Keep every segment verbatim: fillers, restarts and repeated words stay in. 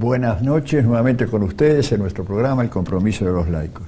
Buenas noches nuevamente con ustedes en nuestro programa El Compromiso de los Laicos.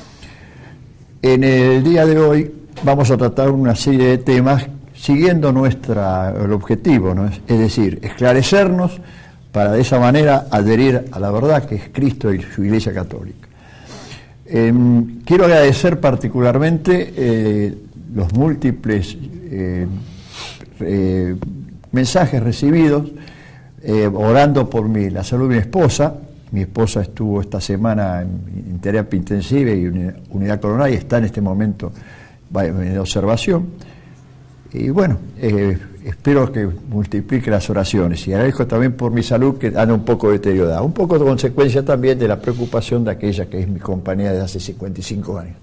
En el día de hoy vamos a tratar una serie de temas siguiendo nuestra, el objetivo, ¿no? Es decir, esclarecernos para de esa manera adherir a la verdad que es Cristo y su Iglesia Católica. Eh, quiero agradecer particularmente eh, los múltiples eh, eh, mensajes recibidos eh, orando por mí, la salud de mi esposa. Mi esposa estuvo esta semana en, en terapia intensiva y unidad, unidad coronaria y está en este momento en observación. Y bueno, eh, espero que multiplique las oraciones y agradezco también por mi salud que anda un poco deteriorada, un poco de consecuencia también de la preocupación de aquella que es mi compañía desde hace cincuenta y cinco años.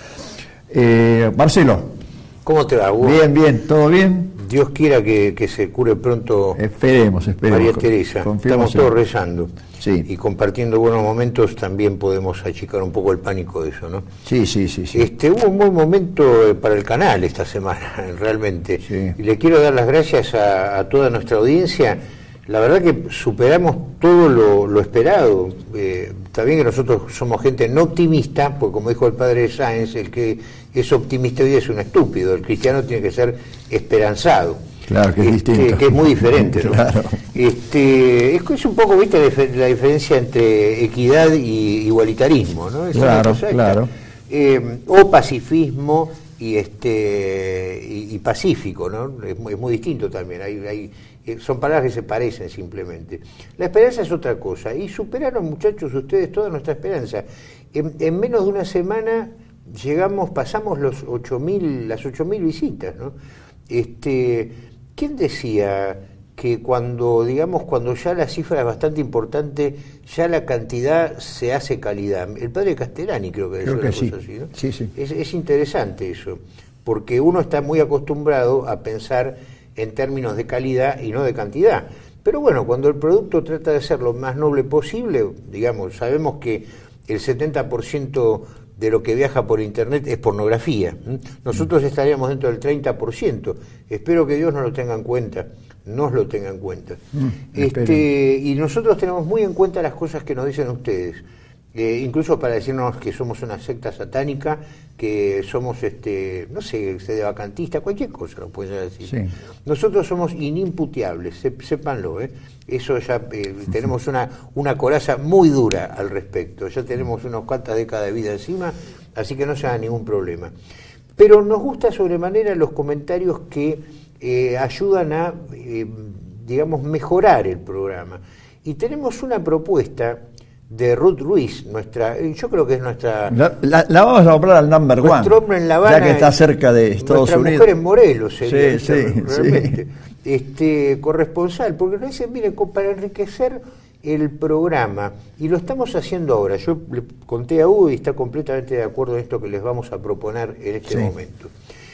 Eh, Marcelo. ¿Cómo te va, Hugo? Bien, bien, ¿todo bien? Dios quiera que, que se cure pronto. Esperemos, esperemos. María Teresa, estamos todos rezando. Sí. Y compartiendo buenos momentos también podemos achicar un poco el pánico de eso, ¿no? Sí, sí, sí. sí. Este, hubo un buen momento para el canal esta semana, realmente. Sí. Y le quiero dar las gracias a, a toda nuestra audiencia. La verdad que superamos todo lo, lo esperado. Eh, está bien que nosotros somos gente no optimista, porque como dijo el padre Sáenz, el que es optimista hoy es un estúpido. El cristiano tiene que ser esperanzado. Claro, que es este, distinto. Que es muy diferente, ¿no? Claro. Este, es, es un poco, viste, la diferencia entre equidad y igualitarismo, ¿no? Es claro, claro. Eh, o pacifismo y este y, y pacífico, ¿no? Es muy, es muy distinto también. Hay, hay, son palabras que se parecen simplemente. La esperanza es otra cosa. Y superaron, muchachos, ustedes toda nuestra esperanza. En, en menos de una semana llegamos, pasamos los ocho mil, las ocho mil visitas, ¿no? Este, ¿quién decía que cuando, digamos, cuando ya la cifra es bastante importante, ya la cantidad se hace calidad? El padre Castellani creo que creo decía que una sí. cosa así, ¿no? Sí, sí. Es, es interesante eso, porque uno está muy acostumbrado a pensar en términos de calidad y no de cantidad. Pero bueno, cuando el producto trata de ser lo más noble posible, digamos, sabemos que el setenta por ciento de lo que viaja por internet es pornografía. Nosotros estaríamos dentro del treinta por ciento. Espero que Dios nos lo tenga en cuenta, nos lo tenga en cuenta. Mm, este, y nosotros tenemos muy en cuenta las cosas que nos dicen ustedes. Eh, incluso para decirnos que somos una secta satánica, que somos, este, no sé, sedevacantista, cualquier cosa lo pueden decir. Sí. Nosotros somos inimputeables, se, sépanlo, ¿eh? Eso ya eh, tenemos una, una coraza muy dura al respecto, ya tenemos unas cuantas décadas de vida encima, así que no se haga ningún problema. Pero nos gusta sobremanera los comentarios que eh, ayudan a, eh, digamos, mejorar el programa. Y tenemos una propuesta de Ruth Ruiz, nuestra, yo creo que es nuestra... La, la, la vamos a nombrar al number one. Nuestro hombre en La Habana, ya que está cerca de Estados nuestra Unidos. Nuestra mujer en Morelos sería, sí, sí, realmente. Sí. Este, corresponsal, porque nos dicen, miren, para enriquecer el programa, y lo estamos haciendo ahora. Yo le conté a Hugo y está completamente de acuerdo en esto que les vamos a proponer en este sí. momento.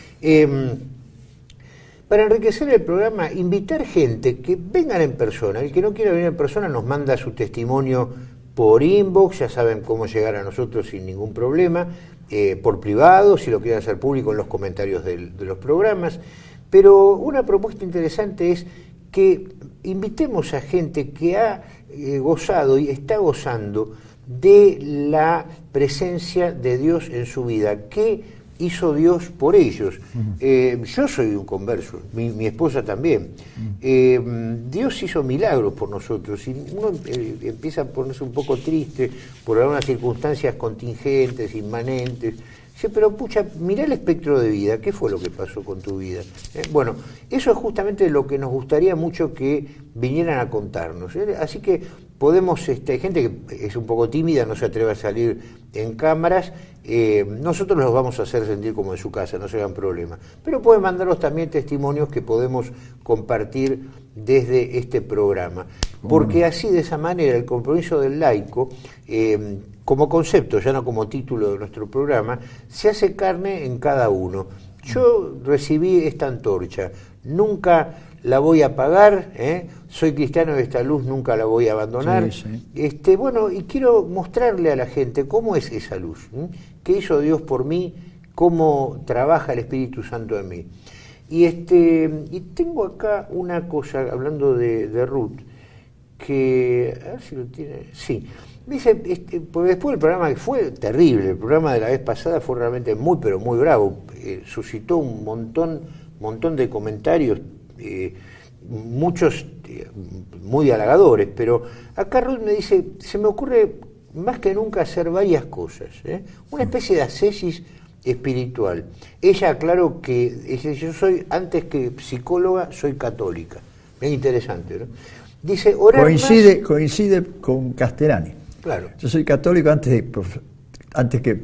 Eh, Para enriquecer el programa, invitar gente que vengan en persona. El que no quiera venir en persona nos manda su testimonio por inbox, ya saben cómo llegar a nosotros sin ningún problema, eh, por privado, si lo quieren hacer público en los comentarios del, de los programas. Pero una propuesta interesante es que invitemos a gente que ha eh, gozado y está gozando de la presencia de Dios en su vida, que hizo Dios por ellos. Uh-huh. Eh, yo soy un converso, mi, mi esposa también. Uh-huh. Eh, Dios hizo milagros por nosotros y uno eh, empieza a ponerse un poco triste por algunas circunstancias contingentes, inmanentes. Dice, pero pucha, mirá el espectro de vida, ¿qué fue lo que pasó con tu vida? Eh, bueno, eso es justamente lo que nos gustaría mucho que vinieran a contarnos. ¿eh? Así que podemos, este, hay gente que es un poco tímida, no se atreve a salir en cámaras, eh, nosotros los vamos a hacer sentir como en su casa, no se hagan problema. Pero pueden mandarnos también testimonios que podemos compartir desde este programa. Porque así, de esa manera, el compromiso del laico, eh, como concepto, ya no como título de nuestro programa, se hace carne en cada uno. Yo recibí esta antorcha, nunca la voy a apagar, ¿eh? Soy cristiano de esta luz, nunca la voy a abandonar. Sí, sí. Este, bueno, y quiero mostrarle a la gente cómo es esa luz, ¿eh? Qué hizo Dios por mí, cómo trabaja el Espíritu Santo en mí. Y este, y tengo acá una cosa, hablando de, de Ruth, que, a ver si lo tiene, sí, dice, este, porque después el programa que fue terrible, el programa de la vez pasada fue realmente muy, pero muy bravo, eh, suscitó un montón, montón de comentarios, eh, muchos eh, muy halagadores, pero acá Ruth me dice, se me ocurre más que nunca hacer varias cosas, ¿eh? Una especie de ascesis espiritual. Ella aclaró que dice, yo soy, antes que psicóloga, soy católica. Es interesante, ¿no? Dice, orar coincide, más... coincide con Castellani. Claro. Yo soy católico antes de, antes que,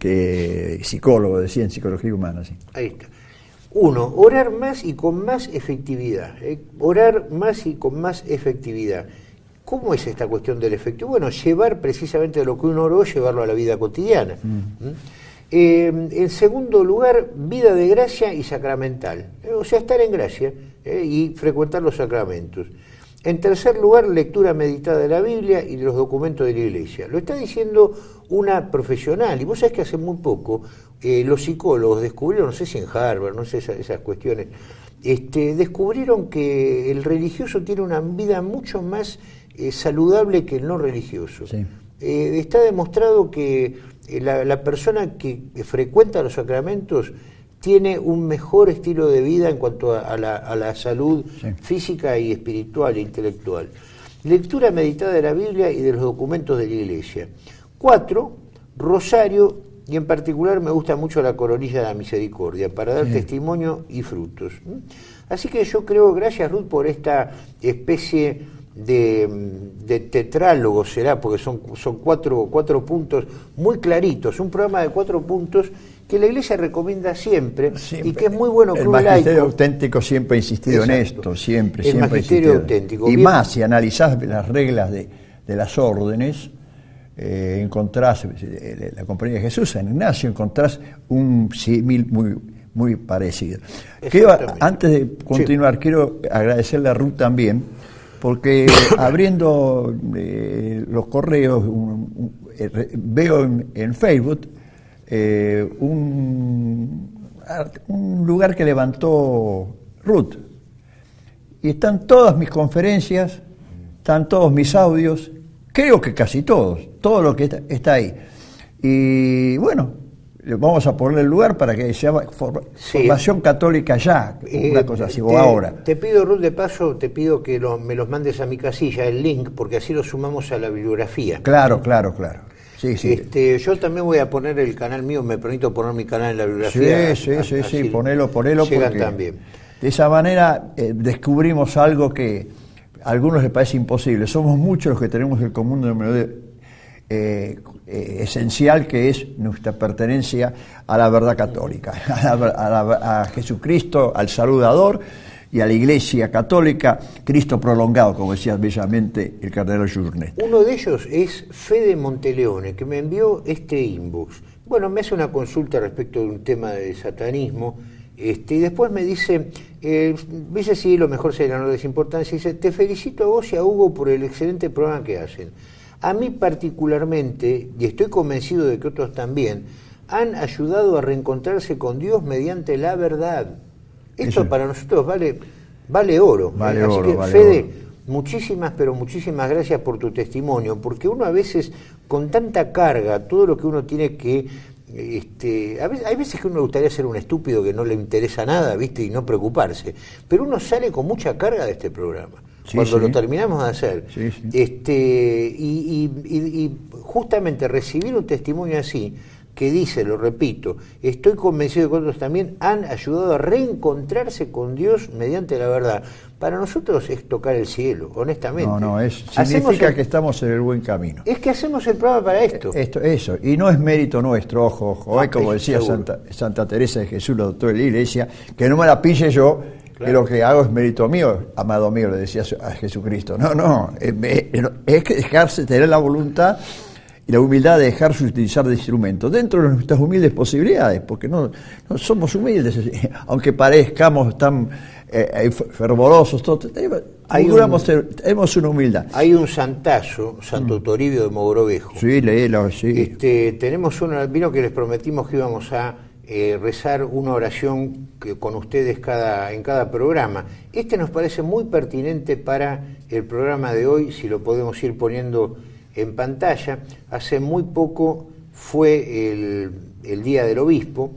que psicólogo, decía en Psicología Humana. Sí. Ahí está. Uno, orar más y con más efectividad. ¿eh? Orar más y con más efectividad. ¿Cómo es esta cuestión del efecto? Bueno, llevar precisamente lo que uno oró, llevarlo a la vida cotidiana. Mm. ¿Mm? Eh, en segundo lugar, vida de gracia y sacramental. Eh, o sea, estar en gracia eh, y frecuentar los sacramentos. En tercer lugar, lectura meditada de la Biblia y de los documentos de la Iglesia. Lo está diciendo una profesional. Y vos sabés que hace muy poco eh, los psicólogos descubrieron, no sé si en Harvard, no sé esas, esas cuestiones, este, descubrieron que el religioso tiene una vida mucho más eh, saludable que el no religioso. Sí. Eh, está demostrado que eh, la, la persona que frecuenta los sacramentos tiene un mejor estilo de vida en cuanto a, a, la, a la salud sí. física y espiritual e intelectual. Lectura meditada de la Biblia y de los documentos de la Iglesia. Cuatro, rosario, y en particular me gusta mucho la coronilla de la misericordia, para dar sí. testimonio y frutos. Así que yo creo, gracias Ruth por esta especie de, de tetrálogo, será, porque son, son cuatro, cuatro puntos muy claritos, un programa de cuatro puntos que la Iglesia recomienda siempre, siempre. Y que es muy bueno que el un magisterio laico... auténtico siempre ha insistido Exacto. en esto, siempre, el siempre magisterio auténtico. Y Bien. más, si analizás las reglas de, de las órdenes, eh, encontrás, eh, la Compañía de Jesús, en Ignacio, encontrás un símil muy, muy parecido. Quiero, antes de continuar, sí. quiero agradecerle a Ruth también, porque abriendo eh, los correos, un, un, eh, veo en, en Facebook eh, un, un lugar que levantó Ruth. Y están todas mis conferencias, están todos mis audios, creo que casi todos, todo lo que está, está ahí. Y bueno, vamos a ponerle el lugar para que se llame for, sí. Formación Católica Ya, eh, una cosa así, te, o ahora. Te pido, Ruth, de paso, te pido que lo, me los mandes a mi casilla, el link, porque así lo sumamos a la bibliografía. Claro, claro, claro. Sí, sí. Este, yo también voy a poner el canal mío, me permito poner mi canal en la bibliografía. Sí, sí, sí, sí, ponelo, ponelo. Llegan también. De esa manera eh, descubrimos algo que a algunos les parece imposible. Somos muchos los que tenemos el común denominador eh, eh, esencial, que es nuestra pertenencia a la verdad católica, a, la, a, la, a Jesucristo, al Saludador y a la Iglesia Católica, Cristo prolongado, como decía bellamente el cardenal Journet. Uno de ellos es Fede Monteleone, que me envió este inbox. Bueno, me hace una consulta respecto de un tema de satanismo, este, y después me dice, eh, dice sí, lo mejor sería no les importancia, dice, te felicito a vos y a Hugo por el excelente programa que hacen. A mí particularmente, y estoy convencido de que otros también, han ayudado a reencontrarse con Dios mediante la verdad. Esto Eso. para nosotros vale, vale oro. Vale ¿eh? Así oro, que, vale Fede, oro. muchísimas, pero muchísimas gracias por tu testimonio, porque uno a veces, con tanta carga, todo lo que uno tiene que... Este, a veces, hay veces que uno le gustaría ser un estúpido que no le interesa nada, ¿viste? Y no preocuparse. Pero uno sale con mucha carga de este programa. Sí, cuando sí. lo terminamos de hacer. Sí, sí. Este, y, y, y, y justamente recibir un testimonio así, que dice, lo repito, estoy convencido de que otros también han ayudado a reencontrarse con Dios mediante la verdad. Para nosotros es tocar el cielo, honestamente. No, no, es, significa el, que estamos en el buen camino. Es que hacemos el programa para esto. esto eso, y no es mérito nuestro, ojo, ojo. Ah, como decía Santa, Santa Teresa de Jesús, la doctora de la Iglesia, que no me la pille yo, claro. que lo que hago es mérito mío, amado mío, le decía a Jesucristo. No, no, es, es que dejarse, tener la voluntad y la humildad de dejarse utilizar de instrumentos dentro de nuestras humildes posibilidades, porque no, no somos humildes, aunque parezcamos tan eh, fervorosos, todo, tenemos, un, tenemos una humildad. Hay un santazo, Santo Toribio de Mogrovejo. Sí, léelo, sí. Este, tenemos una, vino que les prometimos que íbamos a eh, rezar una oración que, con ustedes cada, en cada programa. Este nos parece muy pertinente para el programa de hoy, si lo podemos ir poniendo en pantalla. Hace muy poco fue el, el Día del Obispo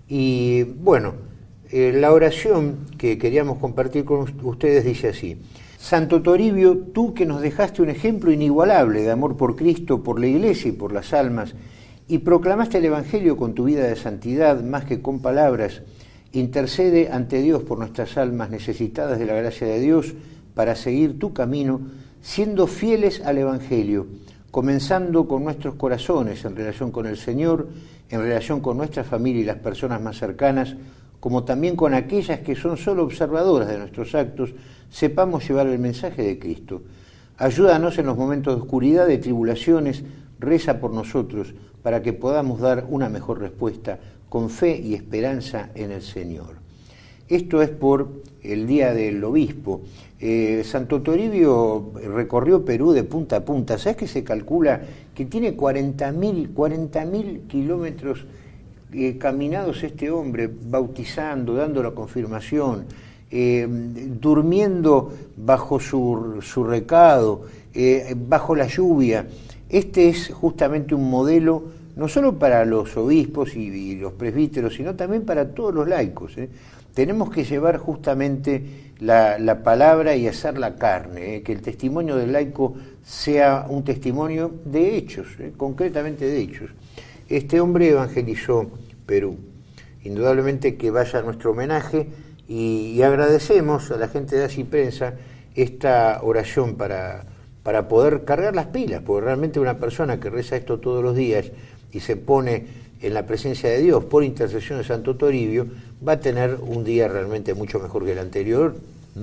y bueno, eh, la oración que queríamos compartir con ustedes dice así: Santo Toribio, tú que nos dejaste un ejemplo inigualable de amor por Cristo, por la Iglesia y por las almas, y proclamaste el Evangelio con tu vida de santidad más que con palabras, intercede ante Dios por nuestras almas necesitadas de la gracia de Dios para seguir tu camino, siendo fieles al Evangelio, comenzando con nuestros corazones en relación con el Señor, en relación con nuestra familia y las personas más cercanas, como también con aquellas que son solo observadoras de nuestros actos, sepamos llevar el mensaje de Cristo. Ayúdanos en los momentos de oscuridad, de tribulaciones, reza por nosotros, para que podamos dar una mejor respuesta con fe y esperanza en el Señor. Esto es por el Día del Obispo. Eh, Santo Toribio recorrió Perú de punta a punta. ¿Sabes que se calcula que tiene cuarenta mil kilómetros eh, caminados este hombre, bautizando, dando la confirmación, eh, durmiendo bajo su, su recado, eh, bajo la lluvia? Este es justamente un modelo no solo para los obispos y, y los presbíteros, sino también para todos los laicos, ¿eh? Tenemos que llevar justamente la, la palabra y hacer la carne, ¿eh? Que el testimonio del laico sea un testimonio de hechos, ¿eh? Concretamente de hechos. Este hombre evangelizó Perú. Indudablemente que vaya a nuestro homenaje y, y agradecemos a la gente de Así Prensa esta oración para, para poder cargar las pilas, porque realmente una persona que reza esto todos los días y se pone en la presencia de Dios por intercesión de Santo Toribio, va a tener un día realmente mucho mejor que el anterior.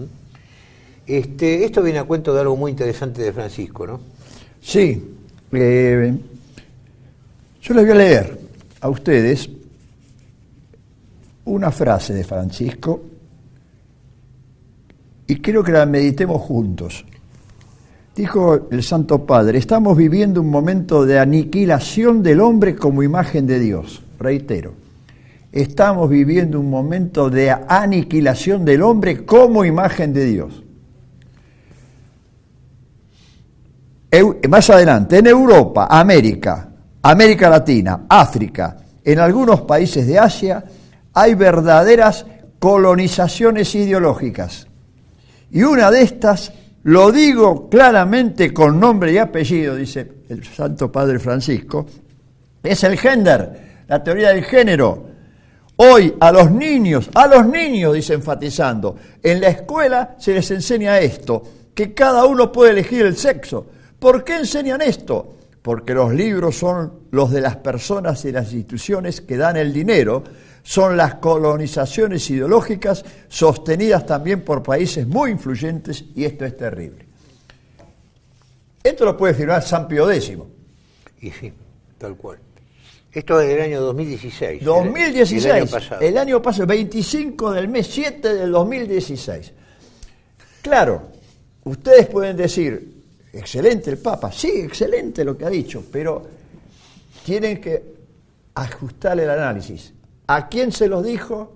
Este, esto viene a cuento de algo muy interesante de Francisco, ¿no? Sí. Eh, yo les voy a leer a ustedes una frase de Francisco y quiero que la meditemos juntos. Dijo el Santo Padre: estamos viviendo un momento de aniquilación del hombre como imagen de Dios. Reitero, estamos viviendo un momento de aniquilación del hombre como imagen de Dios. Eu- más adelante, en Europa, América, América Latina, África, en algunos países de Asia, hay verdaderas colonizaciones ideológicas. Y una de estas, lo digo claramente con nombre y apellido, dice el Santo Padre Francisco, es el gender, la teoría del género. Hoy a los niños, a los niños, dice enfatizando, en la escuela se les enseña esto, que cada uno puede elegir el sexo. ¿Por qué enseñan esto? Porque los libros son los de las personas y las instituciones que dan el dinero, son las colonizaciones ideológicas sostenidas también por países muy influyentes, y esto es terrible. Esto lo puede firmar San Pío X. Y sí, tal cual. Esto es del año dos mil dieciséis. dos mil dieciséis, el, el año pasado. El año pasado, veinticinco del mes siete del dos mil dieciséis. Claro, ustedes pueden decir, excelente el Papa, sí, excelente lo que ha dicho, pero tienen que ajustar el análisis. ¿A quién se los dijo?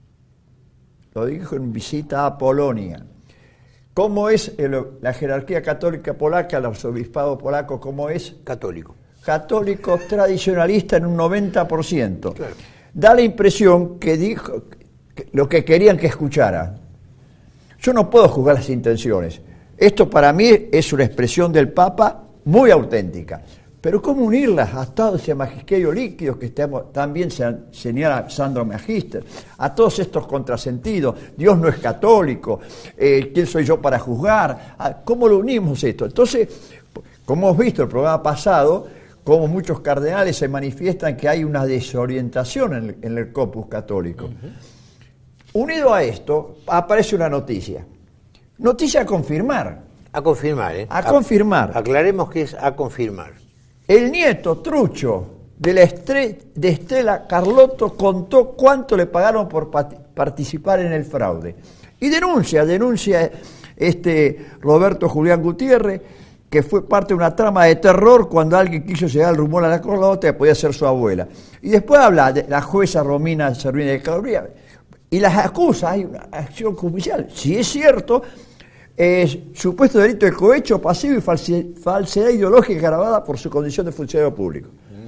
Lo dijo en visita a Polonia. ¿Cómo es el, la jerarquía católica polaca, el arzobispado polaco, cómo es? Católico. Católico tradicionalista en un noventa por ciento. Claro. Da la impresión que dijo que lo que querían que escuchara. Yo no puedo juzgar las intenciones. Esto para mí es una expresión del Papa muy auténtica. Pero ¿cómo unirlas a todo ese magisterio líquido que estamos, también se señala Sandro Magister, a todos estos contrasentidos? Dios no es católico, eh, ¿quién soy yo para juzgar? ¿Cómo lo unimos esto? Entonces, como hemos visto el programa pasado, como muchos cardenales se manifiestan que hay una desorientación en el, en el corpus católico. Uh-huh. Unido a esto, aparece una noticia. Noticia a confirmar. A confirmar, ¿eh? A, a confirmar. Aclaremos que es a confirmar. El nieto trucho de, la estre- de Estela Carlotto contó cuánto le pagaron por pat- participar en el fraude. Y denuncia, denuncia este Roberto Julián Gutiérrez, que fue parte de una trama de terror cuando alguien quiso llegar al rumor a la Carlota, que podía ser su abuela. Y después habla de la jueza Romina Servini de Cabrera, y las acusa, hay una acción judicial. Si es cierto, es supuesto delito de cohecho pasivo y falsi- falsedad ideológica agravada por su condición de funcionario público.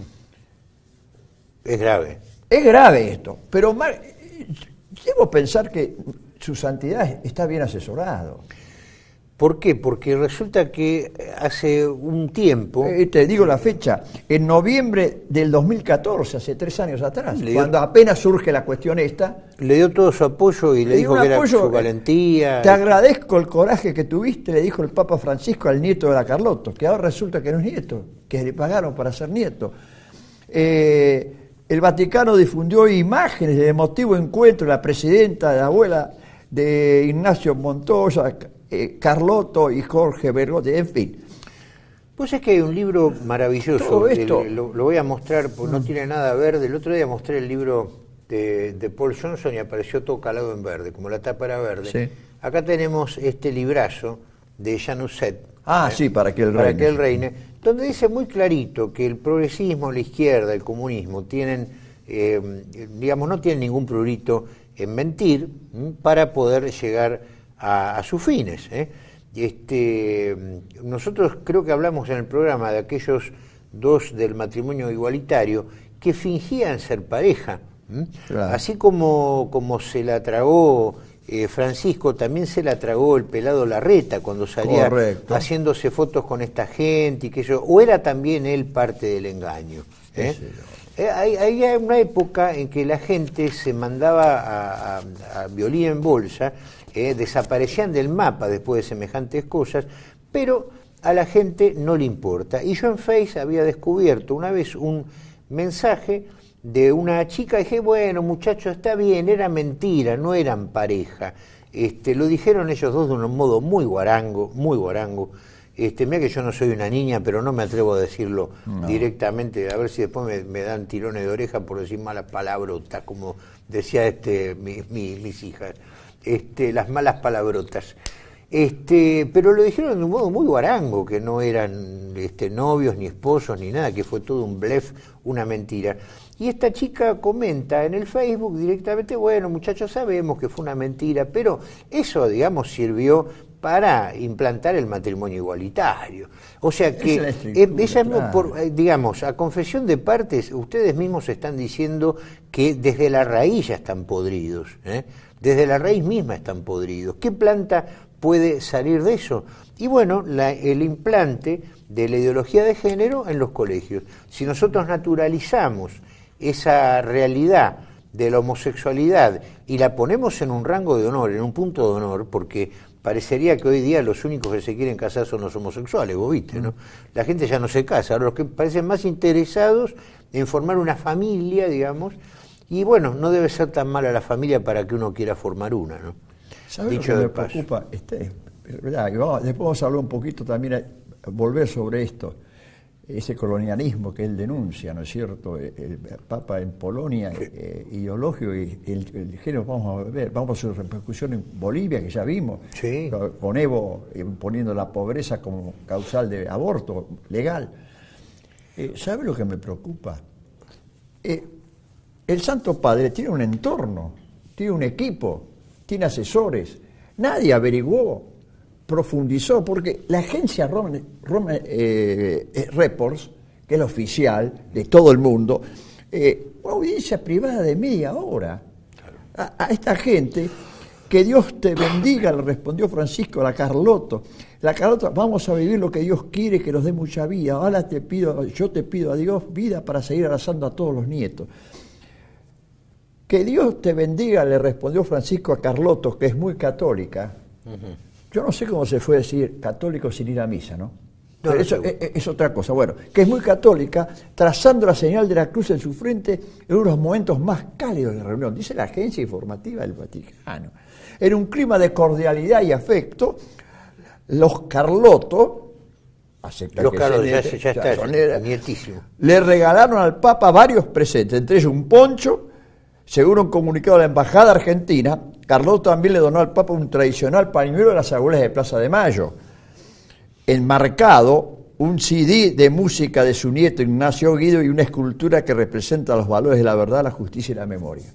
Es grave. Es grave esto, pero mar- debo pensar que su santidad está bien asesorado. ¿Por qué? Porque resulta que hace un tiempo... Eh, te digo la fecha, en noviembre del dos mil catorce, hace tres años atrás, Le dio- cuando apenas surge la cuestión esta, Le dio todo su apoyo y le, le dijo dio un que era apoyo, su valentía. Te agradezco el coraje que tuviste, le dijo el Papa Francisco al nieto de la Carlotto, que ahora resulta que no es nieto, que le pagaron para ser nieto. Eh, el Vaticano difundió imágenes del emotivo encuentro de la presidenta, de la abuela de Ignacio Montoya, eh, Carlotto y Jorge Bergoglio, en fin. Pues es que hay un libro maravilloso, Todo esto- el- lo, lo voy a mostrar, porque no tiene nada verde. El otro día mostré el libro de, de Paul Johnson y apareció todo calado en verde, como la tapa era verde. Sí. Acá tenemos este librazo de Januzet. Ah, sí, para que él para reine. que él reine, donde dice muy clarito que el progresismo, la izquierda, el comunismo tienen, eh, digamos, no tienen ningún prurito en mentir ¿m? para poder llegar a, a sus fines. ¿eh? Este, nosotros creo que hablamos en el programa de aquellos dos del matrimonio igualitario que fingían ser pareja. ¿m? Claro. Así como, como se la tragó eh, Francisco, también se la tragó el pelado Larreta cuando salía Correcto. haciéndose fotos con esta gente y que eso, o era también él parte del engaño. ¿eh? Sí, Eh, hay, hay una época en que la gente se mandaba a, a- a violín en bolsa, eh, desaparecían del mapa después de semejantes cosas, pero a la gente no le importa. Y yo en Face había descubierto una vez un mensaje de una chica, y dije, bueno, muchachos, está bien, era mentira, no eran pareja. Este, lo dijeron ellos dos de un modo muy guarango, muy guarango. Este, mira que yo no soy una niña, pero no me atrevo a decirlo No. directamente, a ver si después me, me dan tirones de oreja por decir malas palabrotas, como decía este mi, mi- mis hijas, este, las malas palabrotas. Este, pero lo dijeron de un modo muy guarango, que no eran este, novios ni esposos ni nada, que fue todo un blef, una mentira. Y esta chica comenta en el Facebook directamente, bueno, muchachos, sabemos que fue una mentira, pero eso, digamos, sirvió para implantar el matrimonio igualitario. O sea que, Esa es la eh, estructura, ella es claro. por, eh, digamos, a confesión de partes, ustedes mismos están diciendo que desde la raíz ya están podridos, ¿eh? Desde la raíz misma están podridos. ¿Qué planta puede salir de eso? Y bueno, la- el implante de la ideología de género en los colegios. Si nosotros naturalizamos esa realidad de la homosexualidad y la ponemos en un rango de honor, en un punto de honor, porque parecería que hoy día los únicos que se quieren casar son los homosexuales, vos viste, ¿no? La gente ya no se casa, ahora los que parecen más interesados en formar una familia, digamos, y bueno, no debe ser tan mala la familia para que uno quiera formar una, ¿no? ¿Sabes lo Dicho que de me paso. preocupa? Este, ¿verdad? Y vamos- después vamos a hablar un poquito también, a, a volver sobre esto, ese colonialismo que él denuncia, ¿no es cierto? El, el Papa en Polonia, eh, ideológico, y el, el género, vamos a ver, vamos a su repercusión en Bolivia, que ya vimos, Sí. con- con Evo imponiendo la pobreza como causal de aborto legal. Eh, ¿Sabe lo que me preocupa? Eh, el Santo Padre tiene un entorno, tiene un equipo, tiene asesores. Nadie averiguó, profundizó, porque la agencia Rome, Rome, eh, eh, Reports, que es la oficial de todo el mundo, eh, una audiencia privada de media hora a, a esta gente. Que Dios te bendiga, le respondió Francisco a la Carlotto. La Carlotto, vamos a vivir lo que Dios quiere, que nos dé mucha vida. Ahora te pido, yo te pido a Dios vida para seguir abrazando a todos los nietos. Que Dios te bendiga, le respondió Francisco a Carlotto, que es muy católica. Uh-huh. Yo no sé cómo se fue a decir católico sin ir a misa, ¿no? No, Pero no eso sé. es, es otra cosa. Bueno, que es muy católica, trazando la señal de la cruz en su frente en unos momentos más cálidos de la reunión, dice la agencia informativa del Vaticano. En un clima de cordialidad y afecto, los Carlotto, acepta Los que Carlos, se ya, niete, ya está, son- ya, nietísimo. le regalaron al Papa varios presentes, entre ellos un poncho. Según un comunicado de la Embajada Argentina, Carlotto también le donó al Papa un tradicional pañuelo de las abuelas de Plaza de Mayo. enmarcado un C D de música de su nieto Ignacio Guido y una escultura que representa los valores de la verdad, la justicia y la memoria.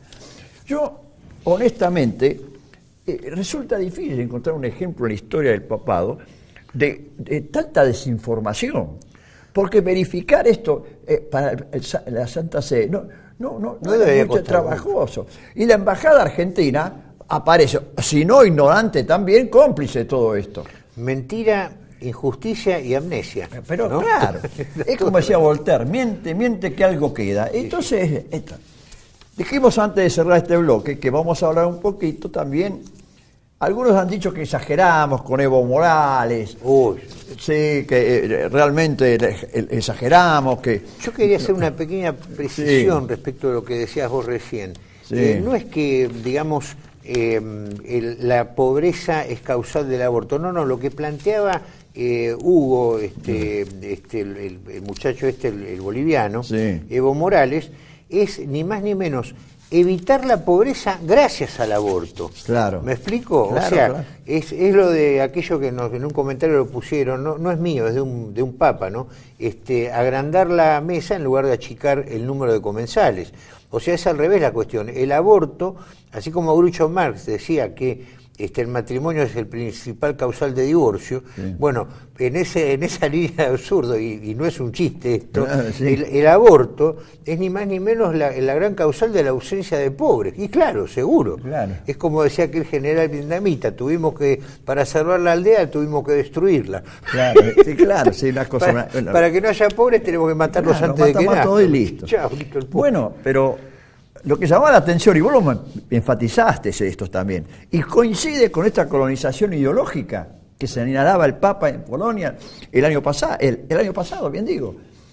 Yo, honestamente, eh, resulta difícil encontrar un ejemplo en la historia del papado de, de tanta desinformación, porque verificar esto eh, para el, el, la Santa Sede no, no, no, no, no es mucho trabajoso. Y la Embajada Argentina aparece, si no ignorante también, cómplice de todo esto. Mentira, injusticia y amnesia. Pero ¿no? claro, es como decía Voltaire, miente, miente que algo queda. Entonces, esto, dijimos antes de cerrar este bloque que vamos a hablar un poquito también. Algunos han dicho que exageramos con Evo Morales. Uy. Sí, que eh, realmente exageramos. Que yo quería hacer una pequeña precisión sí. respecto a lo que decías vos recién. Sí. Eh, no es que, digamos, eh, el, la pobreza es causal del aborto. No, no, lo que planteaba eh, Hugo, este, este, el, el, el muchacho este, el, el boliviano, sí. Evo Morales, es ni más ni menos evitar la pobreza gracias al aborto. Claro. ¿Me explico? Claro, o sea, claro. es, es lo de aquello que nos, en un comentario lo pusieron, no, no es mío, es de un, de un papa, ¿no? Este, agrandar la mesa en lugar de achicar el número de comensales. O sea, es al revés la cuestión. El aborto, así como Groucho Marx decía que este, el matrimonio es el principal causal de divorcio, sí. Bueno, en ese en esa línea de absurdo, y, y no es un chiste esto, claro, sí. el, el aborto es ni más ni menos la, la gran causal de la ausencia de pobres. Y claro, seguro. Claro. Es como decía aquel general vietnamita, tuvimos que, para salvar la aldea, tuvimos que destruirla. Claro, sí, claro, sí, una cosa... para, bueno, para que no haya pobres tenemos que matarlos claro, antes de que nazcan. Todo y listo. Chao, listo el bueno, pero... Lo que llamaba la atención, y vos lo enfatizaste esto también, y coincide con esta colonización ideológica que señalaba el Papa en Polonia el año pasado, el, el año pasado, bien digo.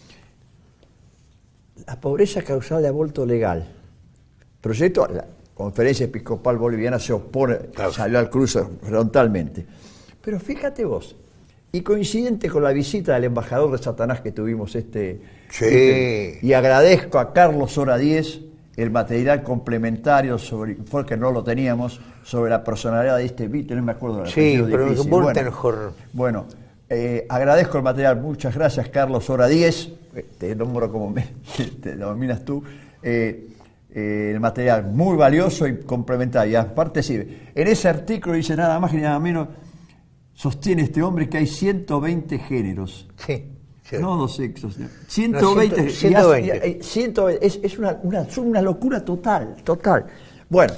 La pobreza causal de aborto legal. Proyecto, la Conferencia Episcopal Boliviana se opone, claro. Salió al cruce frontalmente. Pero fíjate vos, y coincidente con la visita del embajador de Satanás que tuvimos este... Sí. este y agradezco a Carlos Hora diez el material complementario sobre, porque no lo teníamos, sobre la personalidad de este Víctor, no me acuerdo de la sí, pero difícil. Bueno, bueno eh, agradezco el material, muchas gracias Carlos Hora diez, te nombro como me, te lo dominas tú, eh, eh, el material muy valioso y complementario, y aparte sirve. En ese artículo dice nada más que nada menos, sostiene este hombre que hay ciento veinte géneros. Sí. Sí. No dos sexos, ciento veinte. No, ciento veinte. Y, y, ciento veinte es, es una, una, una locura total, total. Bueno.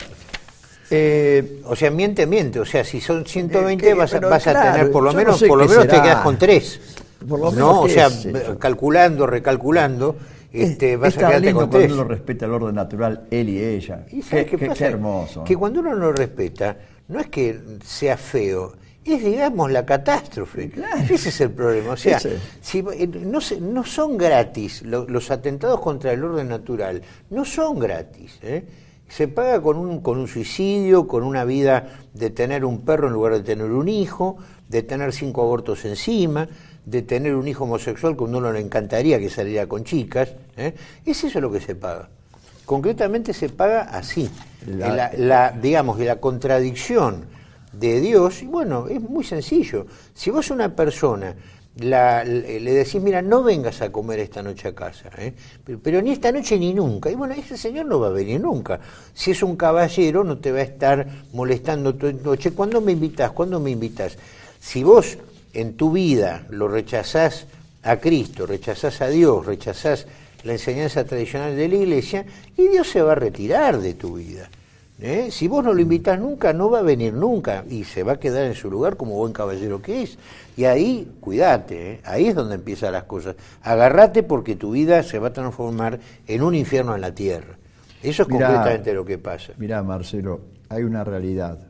Eh, o sea, miente, miente. O sea, si son ciento veinte, eh, que, vas, a, vas claro, a tener por lo menos, no por lo menos será. te quedas con tres. Por lo menos no, o sea, es, calculando, recalculando, este, es, vas a quedarte con tres. Cuando uno respeta el orden natural, él y ella. ¿Y qué, qué, qué, qué hermoso. Que cuando uno lo respeta, no es que sea feo, es, digamos, la catástrofe. Claro. Ese es el problema. O sea, si, no, se, no son gratis. Los, los atentados contra el orden natural no son gratis. ¿eh? Se paga con un, con un suicidio, con una vida de tener un perro en lugar de tener un hijo, de tener cinco abortos encima, de tener un hijo homosexual que a uno le encantaría que saliera con chicas. ¿eh? Es eso lo que se paga. Concretamente se paga así. La, la, la, digamos, la contradicción de Dios, y bueno, es muy sencillo. Si vos a una persona la, le, le decís, mira, no vengas a comer esta noche a casa, ¿eh? pero, pero ni esta noche ni nunca, y bueno, ese señor no va a venir nunca. Si es un caballero, no te va a estar molestando toda la noche. ¿Cuándo me invitas? ¿Cuándo me invitas? Si vos en tu vida lo rechazás a Cristo, rechazás a Dios, rechazás la enseñanza tradicional de la Iglesia, y Dios se va a retirar de tu vida. ¿Eh? Si vos no lo invitás nunca, no va a venir nunca y se va a quedar en su lugar como buen caballero que es. Y ahí, cuídate, ¿eh? Ahí es donde empiezan las cosas. Agarrate porque tu vida se va a transformar en un infierno en la tierra. Eso es mirá, completamente lo que pasa. Mirá, Marcelo, hay una realidad.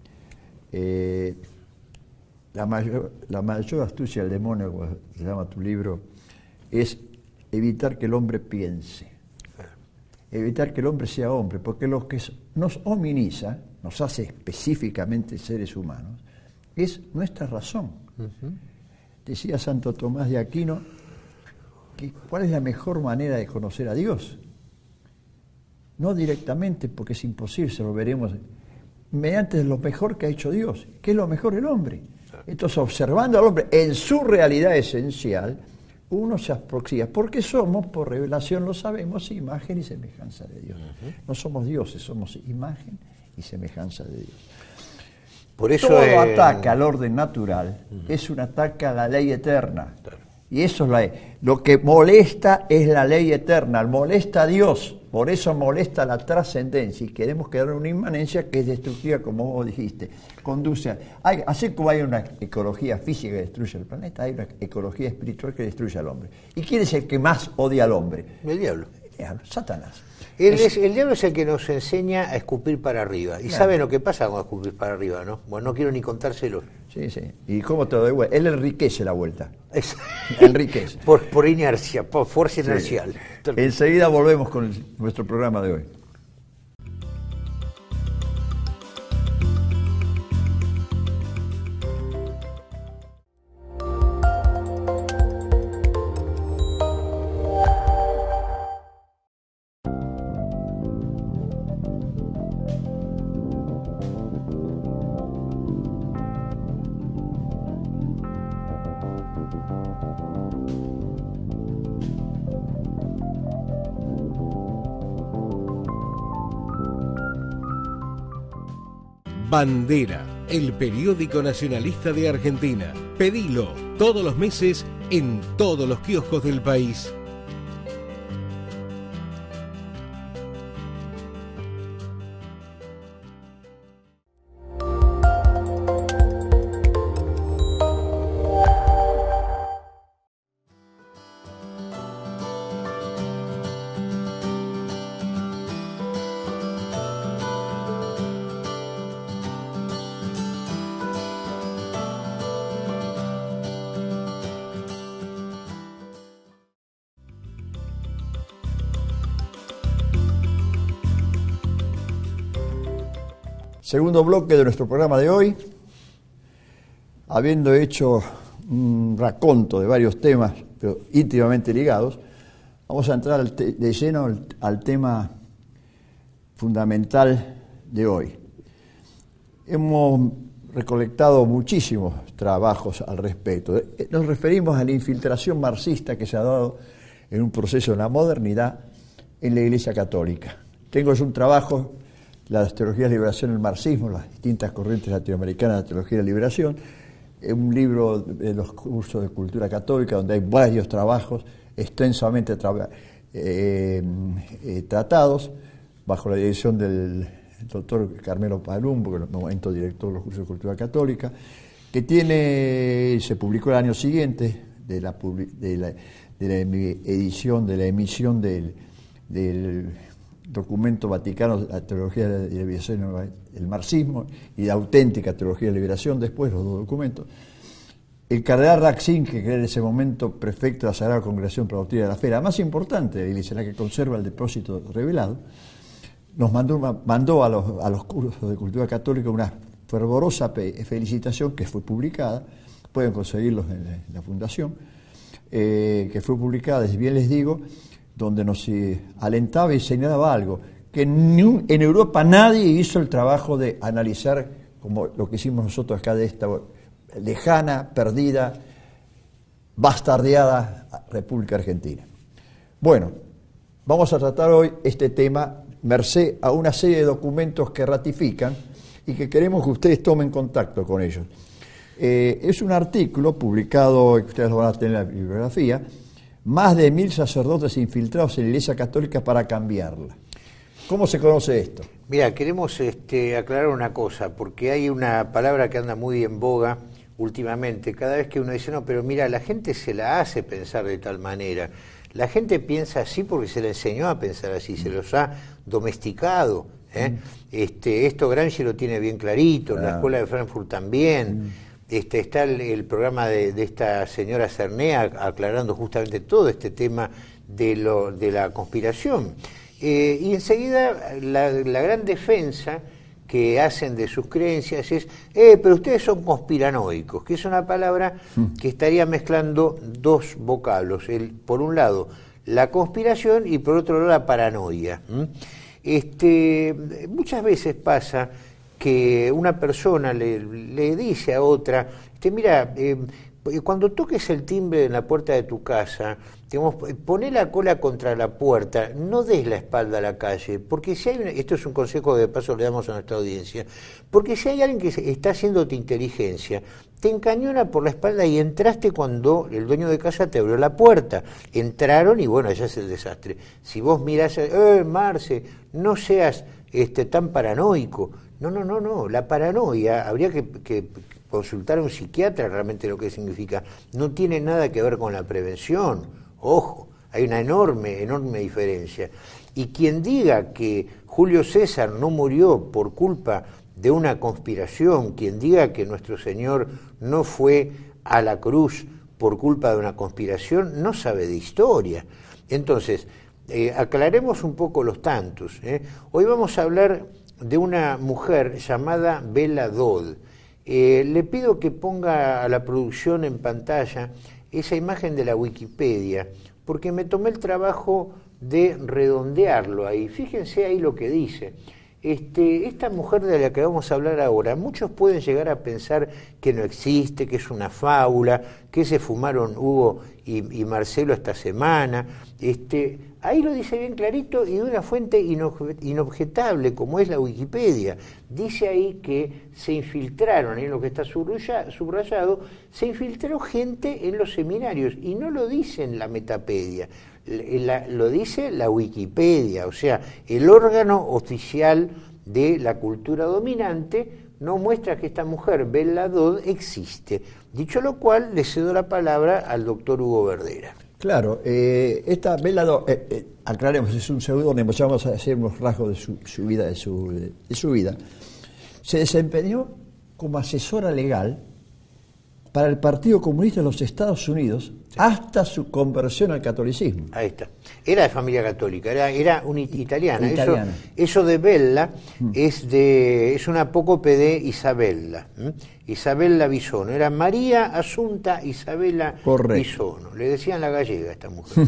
Eh, la, mayor, la mayor astucia del demonio, como se llama tu libro, es evitar que el hombre piense. Evitar que el hombre sea hombre, porque lo que nos hominiza, nos hace específicamente seres humanos, es nuestra razón. Uh-huh. Decía Santo Tomás de Aquino, que ¿cuál es la mejor manera de conocer a Dios? No directamente, porque es imposible, se lo veremos, mediante lo mejor que ha hecho Dios. ¿Qué es lo mejor? El hombre. Entonces, observando al hombre en su realidad esencial, uno se aproxima, porque somos, por revelación lo sabemos, imagen y semejanza de Dios. Uh-huh. No somos dioses, somos imagen y semejanza de Dios. Por eso todo eh... ataque al orden natural uh-huh. es un ataque a la ley eterna. Claro. Y eso es la, lo que molesta es la ley eterna, molesta a Dios, por eso molesta la trascendencia y queremos crear una inmanencia que es destructiva, como vos dijiste, conduce a, hay, así como hay una ecología física que destruye el planeta, hay una ecología espiritual que destruye al hombre. ¿Y quién es el que más odia al hombre? El diablo. El diablo, Satanás. El, es, el diablo es el que nos enseña a escupir para arriba. Y claro. saben lo que pasa con escupir para arriba, ¿no? Bueno, no quiero ni contárselo. Sí, sí. ¿Y cómo te lo doy vuelta? Él enriquece la vuelta. Es... enriquece. Por, por inercia, por fuerza sí. inercial. Enseguida volvemos con el, nuestro programa de hoy. Bandera, el periódico nacionalista de Argentina. Pedilo todos los meses en todos los kioscos del país. Segundo bloque de nuestro programa de hoy, habiendo hecho un raconto de varios temas, pero íntimamente ligados, vamos a entrar al te- de lleno al, al tema fundamental de hoy. Hemos recolectado muchísimos trabajos al respecto. Nos referimos a la infiltración marxista que se ha dado en un proceso de la modernidad en la Iglesia Católica. Tengo yo un trabajo, las teologías de liberación y el marxismo, las distintas corrientes latinoamericanas de la teología de la liberación, un libro de los cursos de cultura católica donde hay varios trabajos extensamente tra- eh, eh, tratados bajo la dirección del doctor Carmelo Palumbo, que en el momento director de los cursos de cultura católica, que tiene, se publicó el año siguiente de la, de la, de la edición, de la emisión del, del documento vaticano de la teología de la liberación, el marxismo, y la auténtica teología de la liberación, después los dos documentos. El cardenal Ratzinger, que era en ese momento prefecto de la Sagrada Congregación para la Doctrina de la Fe, la más importante de la Iglesia, la que conserva el depósito revelado, nos mandó, mandó a, los, a los cursos de cultura católica una fervorosa felicitación que fue publicada, pueden conseguirlos en la, en la fundación, eh, que fue publicada, bien les digo, donde nos eh, alentaba y señalaba algo, que en, en Europa nadie hizo el trabajo de analizar, como lo que hicimos nosotros acá, de esta lejana, perdida, bastardeada República Argentina. Bueno, vamos a tratar hoy este tema merced a una serie de documentos que ratifican y que queremos que ustedes tomen contacto con ellos. Eh, es un artículo publicado, que ustedes lo van a tener en la bibliografía, más de mil sacerdotes infiltrados en la Iglesia Católica para cambiarla. ¿Cómo se conoce esto? Mira, queremos este, aclarar una cosa, porque hay una palabra que anda muy en boga últimamente. Cada vez que uno dice, no, pero mira, la gente se la hace pensar de tal manera. La gente piensa así porque se le enseñó a pensar así, se los ha domesticado. ¿eh? Mm. Este, esto Gramsci lo tiene bien clarito, en ah. la Escuela de Frankfurt también. Mm. Este, está el, el programa de, de esta señora Cernea aclarando justamente todo este tema de, lo, de la conspiración. Eh, y enseguida la, la gran defensa que hacen de sus creencias es, eh, pero ustedes son conspiranoicos, que es una palabra que estaría mezclando dos vocablos, el, por un lado la conspiración y por otro lado la paranoia. Este, muchas veces pasa que una persona le, le dice a otra, este, mira, eh, cuando toques el timbre en la puerta de tu casa, digamos, poné la cola contra la puerta, no des la espalda a la calle, porque si hay una, esto es un consejo que de paso le damos a nuestra audiencia, porque si hay alguien que está haciéndote inteligencia, te encañona por la espalda y entraste cuando el dueño de casa te abrió la puerta. Entraron y bueno, allá es el desastre. Si vos mirás, eh, Marce, no seas este, tan paranoico. No, no, no, no, la paranoia, habría que, que consultar a un psiquiatra realmente lo que significa. No tiene nada que ver con la prevención. Ojo, hay una enorme, enorme diferencia. Y quien diga que Julio César no murió por culpa de una conspiración, quien diga que nuestro Señor no fue a la cruz por culpa de una conspiración, no sabe de historia. Entonces, eh, aclaremos un poco los tantos. ¿eh? Hoy vamos a hablar de una mujer llamada Bella Dodd. Eh, le pido que ponga a la producción en pantalla esa imagen de la Wikipedia, porque me tomé el trabajo de redondearlo ahí. Fíjense ahí lo que dice. Este, esta mujer de la que vamos a hablar ahora, muchos pueden llegar a pensar que no existe, que es una fábula, que se fumaron Hugo y, y Marcelo esta semana. Este, ahí lo dice bien clarito y de una fuente inobjetable como es la Wikipedia. Dice ahí que se infiltraron, en lo que está subrayado, se infiltró gente en los seminarios y no lo dice en la Metapedia. La, lo dice la Wikipedia, o sea, el órgano oficial de la cultura dominante no muestra que esta mujer, Bella Dodd, existe. Dicho lo cual, le cedo la palabra al doctor Hugo Verdera. Claro, eh, esta Bella Dodd, eh, eh, aclaremos, es un seudónimo, ya vamos a hacer unos rasgos de su, su vida, de su, de su vida. Se desempeñó como asesora legal para el Partido Comunista de los Estados Unidos, sí, hasta su conversión al catolicismo. Ahí está. Era de familia católica, era, era una italiana. italiana. Eso, eso de Bella mm. es de es un apócope de Isabella. ¿eh? Isabella Bisono. Era María Asunta Isabella Bisono. Le decían la gallega a esta mujer.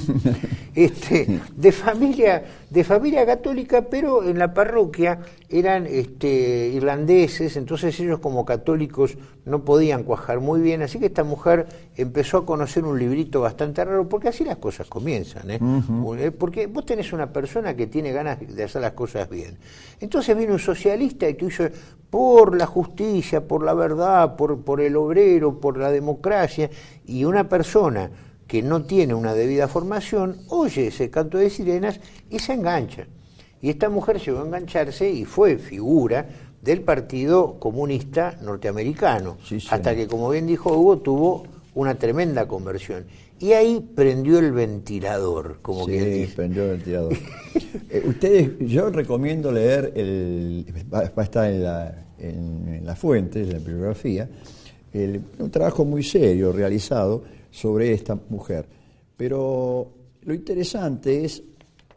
este, de familia de familia católica, pero en la parroquia eran este, irlandeses, entonces ellos como católicos no podían cuajar muy bien, así que esta mujer empezó a conocer un librito bastante raro, porque así las cosas comienzan, ¿eh? Uh-huh. Porque vos tenés una persona que tiene ganas de hacer las cosas bien. Entonces viene un socialista y te dice, por la justicia, por la verdad, por, por el obrero, por la democracia, y una persona que no tiene una debida formación oye ese canto de sirenas y se engancha. Y esta mujer llegó a engancharse y fue figura del Partido Comunista Norteamericano, sí, sí, hasta que, como bien dijo Hugo, tuvo una tremenda conversión. Y ahí prendió el ventilador, como sí, quien dice. Sí, prendió el ventilador. eh, ustedes, yo recomiendo leer, el, va, va a estar en la, en, en la fuente, en la bibliografía, el, un trabajo muy serio realizado sobre esta mujer. Pero lo interesante es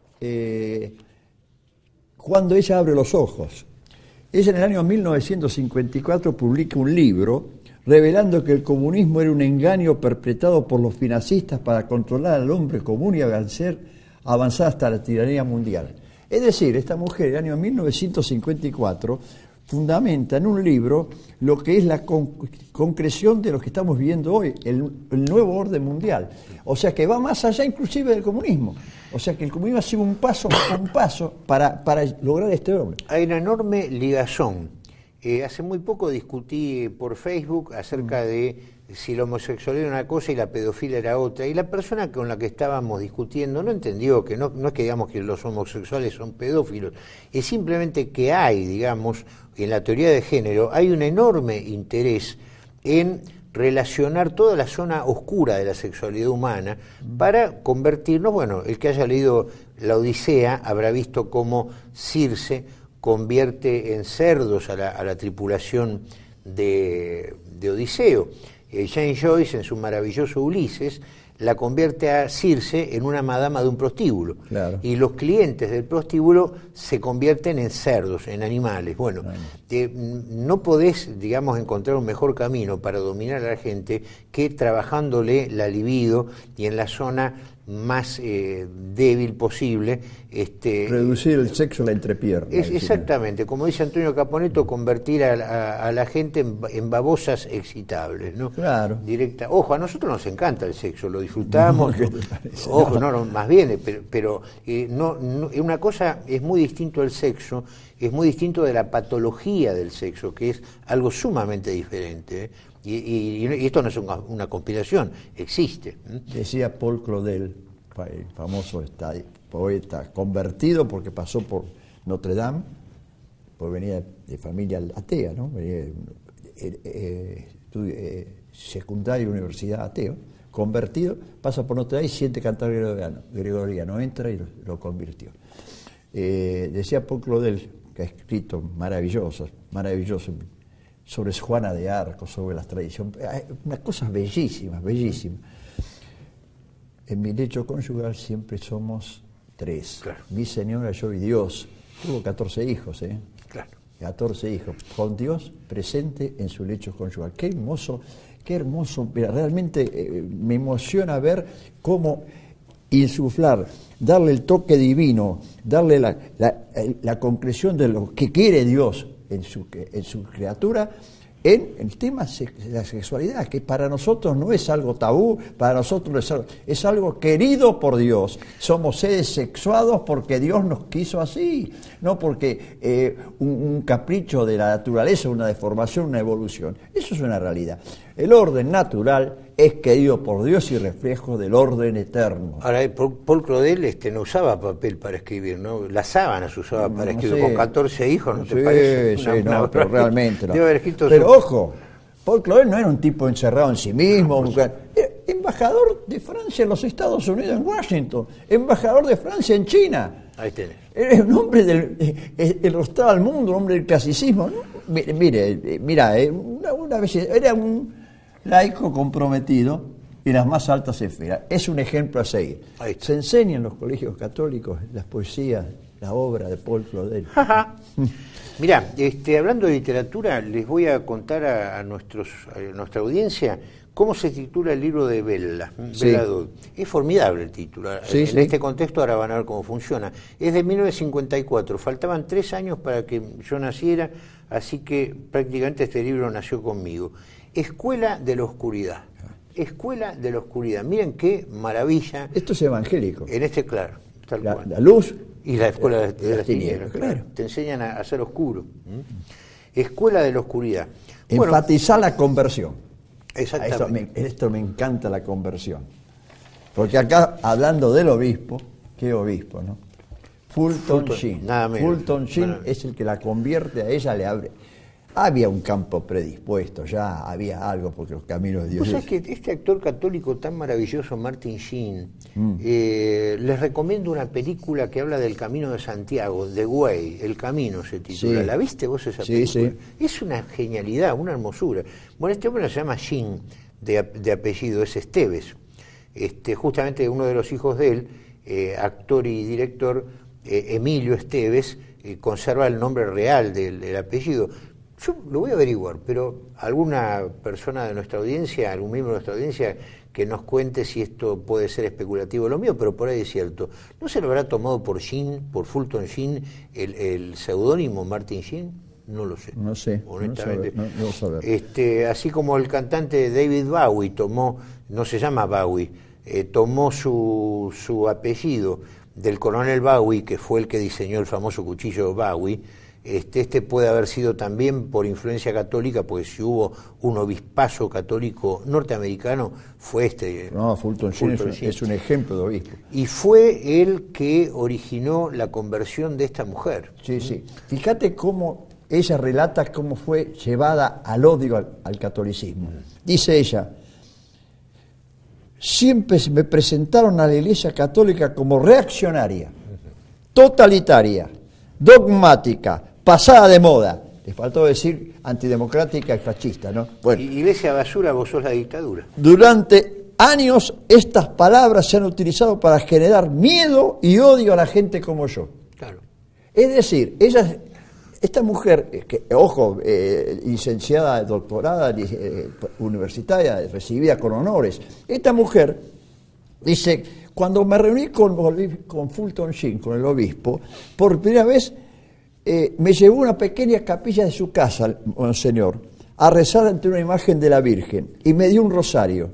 eh, cuando ella abre los ojos. Ella en el año mil novecientos cincuenta y cuatro publica un libro revelando que el comunismo era un engaño perpetrado por los financistas para controlar al hombre común y avanzar, avanzar hasta la tiranía mundial. Es decir, esta mujer en el año mil novecientos cincuenta y cuatro fundamenta en un libro lo que es la con, concreción de lo que estamos viviendo hoy, el, el nuevo orden mundial. O sea que va más allá inclusive del comunismo. O sea que el comunismo ha sido un paso, un paso para, para lograr este orden. Hay una enorme ligazón. Eh, hace muy poco discutí por Facebook acerca de si la homosexualidad era una cosa y la pedofilia era otra, y la persona con la que estábamos discutiendo no entendió que no, no es que digamos que los homosexuales son pedófilos, es simplemente que hay, digamos, en la teoría de género, hay un enorme interés en relacionar toda la zona oscura de la sexualidad humana para convertirnos, bueno, el que haya leído la Odisea habrá visto cómo Circe convierte en cerdos a la, a la tripulación de, de Odiseo. Eh, James Joyce, en su maravilloso Ulises, la convierte a Circe en una madama de un prostíbulo. Claro. Y los clientes del prostíbulo se convierten en cerdos, en animales. Bueno, Claro. eh, no podés, digamos, encontrar un mejor camino para dominar a la gente que trabajándole la libido y en la zona más eh, débil posible. Este, Reducir el sexo a la entrepierna. es, exactamente, como dice Antonio Caponeto, convertir a, a, a la gente en, en babosas excitables, ¿no? Claro. Directa. Ojo, a nosotros nos encanta el sexo, lo disfrutamos. ¿Qué te parece? Ojo, no, no, más bien, pero, pero eh, no, no, una cosa es muy distinto al sexo, es muy distinto de la patología del sexo, que es algo sumamente diferente, ¿eh? Y, y, y esto no es una, una conspiración, existe. ¿eh? Decía Paul Claudel, el famoso poeta, convertido porque pasó por Notre Dame, pues venía de familia atea, ¿no? Venía de, eh, eh, eh, secundaria, universidad ateo, convertido, pasa por Notre Dame y siente cantar gregoriano, gregoriano entra y lo, lo convirtió. Eh, decía Paul Claudel, que ha escrito maravillosos, maravillosos, sobre Juana de Arco, sobre las tradiciones, unas cosas bellísimas, bellísimas. En mi lecho conyugal siempre somos tres. Claro. Mi señora, yo y Dios. Tuvo catorce hijos, ¿eh? Claro. catorce hijos, con Dios presente en su lecho conyugal. Qué hermoso, qué hermoso. Mira, realmente eh, me emociona ver cómo insuflar, darle el toque divino, darle la, la, la concreción de lo que quiere Dios en su, en su criatura, en el tema de la sexualidad, que para nosotros no es algo tabú, para nosotros no es algo, es algo querido por Dios. Somos seres sexuados porque Dios nos quiso así, no porque eh, un, un capricho de la naturaleza, una deformación, una evolución. Eso es una realidad. El orden natural es querido por Dios y reflejo del orden eterno. Ahora, Paul Claudel este, no usaba papel para escribir, ¿no? Las sábanas usaba para No escribir, sé. con catorce hijos, ¿no te Sí, parece? sí, Una- no, una- pero realmente no. Debe haber escrito Pero su- ojo, Paul Claudel no era un tipo encerrado en sí mismo, era embajador de Francia en los Estados Unidos, en Washington, embajador de Francia en China. Ahí tenés. Era un hombre del eh, ilustrado al mundo, un hombre del clasicismo, ¿no? Mire, mire, mira, eh, una, una vez era un laico comprometido y las más altas esferas. Es un ejemplo a seguir. Ahí está. Se enseña en los colegios católicos las poesías, la obra de Paul Claudel. Mirá, este, hablando de literatura, les voy a contar a, a, nuestros, a nuestra audiencia cómo se titula el libro de Bella. Sí. Bella Dodd. Es formidable el título. Sí, en sí. este contexto ahora van a ver cómo funciona. Es de mil novecientos cincuenta y cuatro. Faltaban tres años para que yo naciera, así que prácticamente este libro nació conmigo. Escuela de la Oscuridad. Escuela de la Oscuridad. Miren qué maravilla. Esto es evangélico. En este, claro, tal La, cual. la luz Y la escuela de, de las las tinieblas, tinieblas, claro. claro. Te enseñan a, a ser oscuro. ¿Mm? Escuela de la oscuridad. Bueno, enfatizar la conversión. exactamente. Esto me, esto me encanta, la conversión. Porque acá, hablando del obispo, ¿qué obispo, no? Fulton Fulton, Sheen. nada menos. Fulton Sheen Nada. es el que la convierte a ella, le abre. Había un campo predispuesto, ya había algo, porque los caminos de Dios. ¿Vos sabés que este actor católico tan maravilloso, Martin Sheen, Mm. eh, les recomiendo una película que habla del Camino de Santiago, The Way, El Camino se titula. Sí. ¿La viste vos esa Sí, película? sí. Es una genialidad, una hermosura. Bueno, este hombre se llama Sheen, de, ap- de apellido, es Esteves. Este, justamente uno de los hijos de él, eh, actor y director, eh, Emilio Esteves, eh, conserva el nombre real del, del apellido. Yo lo voy a averiguar, pero alguna persona de nuestra audiencia, algún miembro de nuestra audiencia, que nos cuente si esto puede ser especulativo lo mío, pero por ahí es cierto. ¿No se lo habrá tomado por Sheen, por Fulton Sheen, el, el seudónimo Martin Sheen? No lo sé. No sé, honestamente. no saber, no- no saber. Este, así como el cantante David Bowie tomó, no se llama Bowie, eh, tomó su, su apellido del coronel Bowie, que fue el que diseñó el famoso cuchillo Bowie. Este, este puede haber sido también por influencia católica, pues si hubo un obispazo católico norteamericano, fue este. No, Fulton Sheen es, Fulton un- Sheen. es un ejemplo de obispo. Y fue él que originó la conversión de esta mujer. Sí, sí. Fíjate cómo ella relata cómo fue llevada al odio al, al catolicismo. Dice ella: siempre me presentaron a la Iglesia Católica como reaccionaria, totalitaria, dogmática, pasada de moda. Le faltó decir antidemocrática y fascista, ¿no? Bueno, Y Iglesia basura, vos sos la dictadura. durante años estas palabras se han utilizado para generar miedo y odio a la gente como yo. Claro. Es decir, ella, esta mujer, que, ojo, eh, licenciada, doctorada, eh, universitaria, recibida con honores, esta mujer dice, cuando me reuní con, con Fulton Sheen, con el obispo, por primera vez eh, me llevó a una pequeña capilla de su casa, monseñor, a rezar ante una imagen de la Virgen, y me dio un rosario.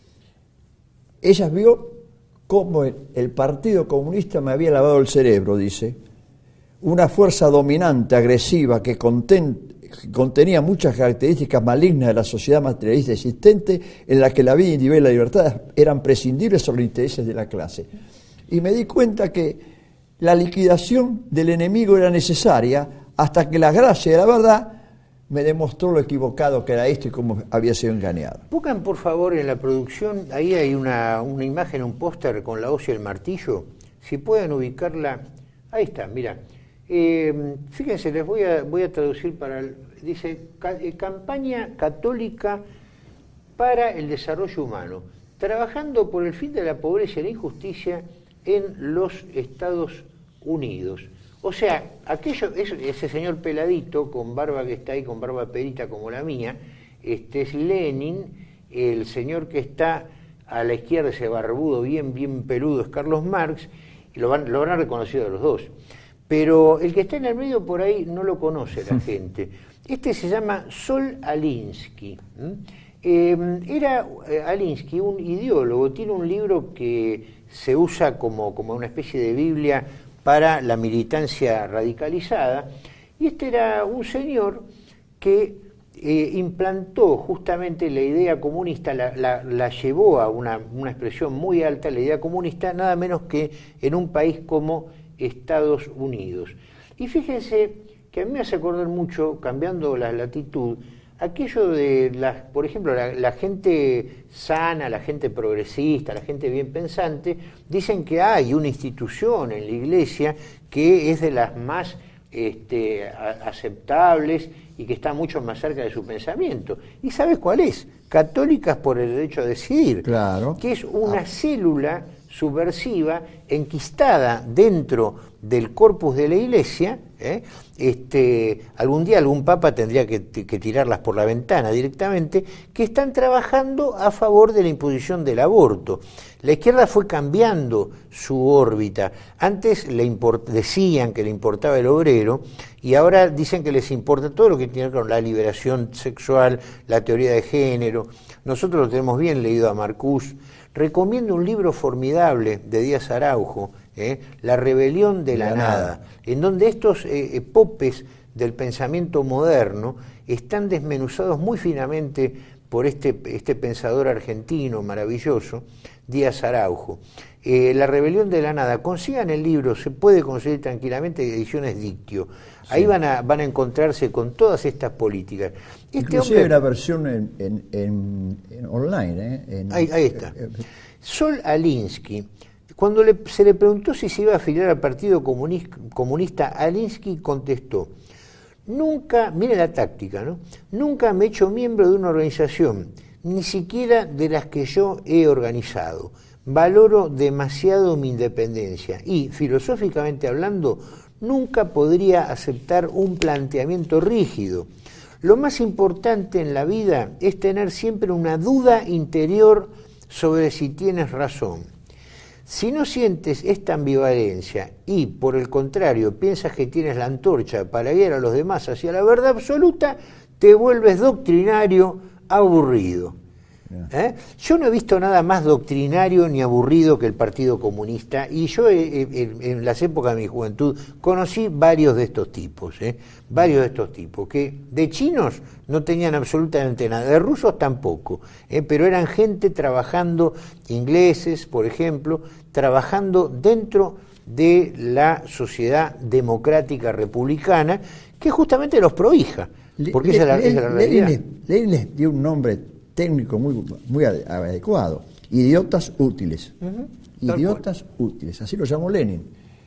Ella vio cómo el, el Partido Comunista me había lavado el cerebro, dice, una fuerza dominante, agresiva, que, conten, que contenía muchas características malignas de la sociedad materialista existente, en la que la vida individual y la libertad eran prescindibles sobre los intereses de la clase. Y me di cuenta que la liquidación del enemigo era necesaria hasta que la gracia de la verdad me demostró lo equivocado que era esto y cómo había sido engañado. Pongan por favor en la producción, ahí hay una, una imagen, un póster con la hoz y el martillo, si pueden ubicarla, ahí está, mira. Eh, fíjense, les voy a, voy a traducir para, el, dice, ca, eh, campaña católica para el desarrollo humano, trabajando por el fin de la pobreza y la injusticia en los Estados Unidos. O sea, aquello, ese, ese señor peladito con barba que está ahí, con barba perita como la mía, este es Lenin, el señor que está a la izquierda, ese barbudo bien, bien peludo, es Carlos Marx, y lo van, lo habrán reconocido los dos. Pero el que está en el medio por ahí no lo conoce la gente. Este se llama Sol Alinsky. Eh, era eh, Alinsky un ideólogo, tiene un libro que se usa como, como una especie de Biblia para la militancia radicalizada, y este era un señor que eh, implantó justamente la idea comunista, la, la, la llevó a una, una expresión muy alta, la idea comunista, nada menos que en un país como Estados Unidos. Y fíjense que a mí me hace acordar mucho, cambiando la latitud, aquello de, la, por ejemplo, la, la gente sana, la gente progresista, la gente bien pensante, dicen que hay una institución en la Iglesia que es de las más este, a, aceptables y que está mucho más cerca de su pensamiento. ¿Y sabes cuál es? Católicas por el derecho a decidir, claro. Que es una ah. célula subversiva enquistada dentro del corpus de la Iglesia. ¿eh? Este, algún día algún papa tendría que, que tirarlas por la ventana directamente, que están trabajando a favor de la imposición del aborto. La izquierda fue cambiando su órbita. Antes le import, decían que le importaba el obrero, y ahora dicen que les importa todo lo que tiene que ver con la liberación sexual, la teoría de género. Nosotros lo tenemos bien leído a Marcuse. Recomiendo un libro formidable de Díaz Araujo, ¿eh? La rebelión de la, la nada, nada, en donde estos eh, popes del pensamiento moderno están desmenuzados muy finamente por este, este pensador argentino maravilloso, Díaz Araujo. Eh, la rebelión de la nada, consigan el libro, se puede conseguir tranquilamente, ediciones Dictio. Ahí sí. van, a, van a encontrarse con todas estas políticas. Este Inclusive hombre, la versión en, en, en, en online. ¿eh? En, ahí, ahí está. Eh, eh, Sol Alinsky, cuando le, se le preguntó si se iba a afiliar al Partido Comunista, comunista Alinsky contestó: nunca, mire la táctica, ¿no? Nunca me he hecho miembro de una organización, ni siquiera de las que yo he organizado. Valoro demasiado mi independencia y, filosóficamente hablando, nunca podría aceptar un planteamiento rígido. Lo más importante en la vida es tener siempre una duda interior sobre si tienes razón. Si no sientes esta ambivalencia y, por el contrario, piensas que tienes la antorcha para guiar a los demás hacia la verdad absoluta, te vuelves doctrinario, aburrido. ¿Eh? Yo no he visto nada más doctrinario ni aburrido que el Partido Comunista, y yo eh, eh, en las épocas de mi juventud conocí varios de estos tipos, ¿eh? varios de estos tipos, que de chinos no tenían absolutamente nada, de rusos tampoco, ¿eh? pero eran gente trabajando, ingleses, por ejemplo, trabajando dentro de la sociedad democrática republicana, que justamente los prohija, porque le, esa, le, es la, esa es la realidad. Lenin, Lenin les dio un nombre técnico muy, muy adecuado: idiotas útiles. Uh-huh. Idiotas útiles, así lo llamó Lenin.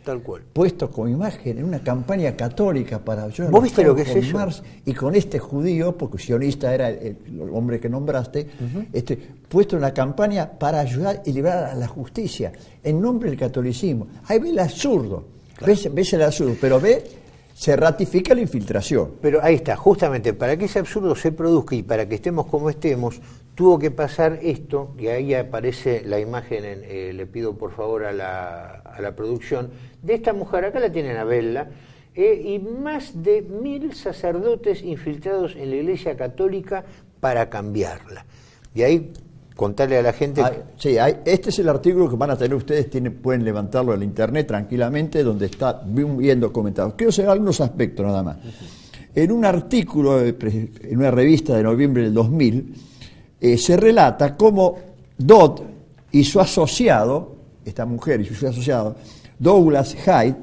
Tal cual. puesto como imagen en una campaña católica para ayudar ¿Vos viste lo que es eso? Marx, y con este judío, porque sionista era el, el hombre que nombraste, uh-huh. este, puesto en la campaña para ayudar y liberar a la justicia en nombre del catolicismo. Ahí ve el absurdo, claro. ves, ves el absurdo, pero ve, se ratifica la infiltración. Pero ahí está, justamente para que ese absurdo se produzca y para que estemos como estemos, tuvo que pasar esto, y ahí aparece la imagen, en, eh, le pido por favor a la, a la producción, de esta mujer, acá la tienen a verla, eh, y más de mil sacerdotes infiltrados en la Iglesia Católica para cambiarla. Y ahí contarle a la gente... Hay, sí, hay, este es el artículo que van a tener ustedes, tienen, pueden levantarlo en la internet tranquilamente, donde está bien documentado. Quiero hacer algunos aspectos nada más. En un artículo, en una revista de noviembre del dos mil, eh, se relata cómo Dodd y su asociado, esta mujer y su asociado, Douglas Hyde,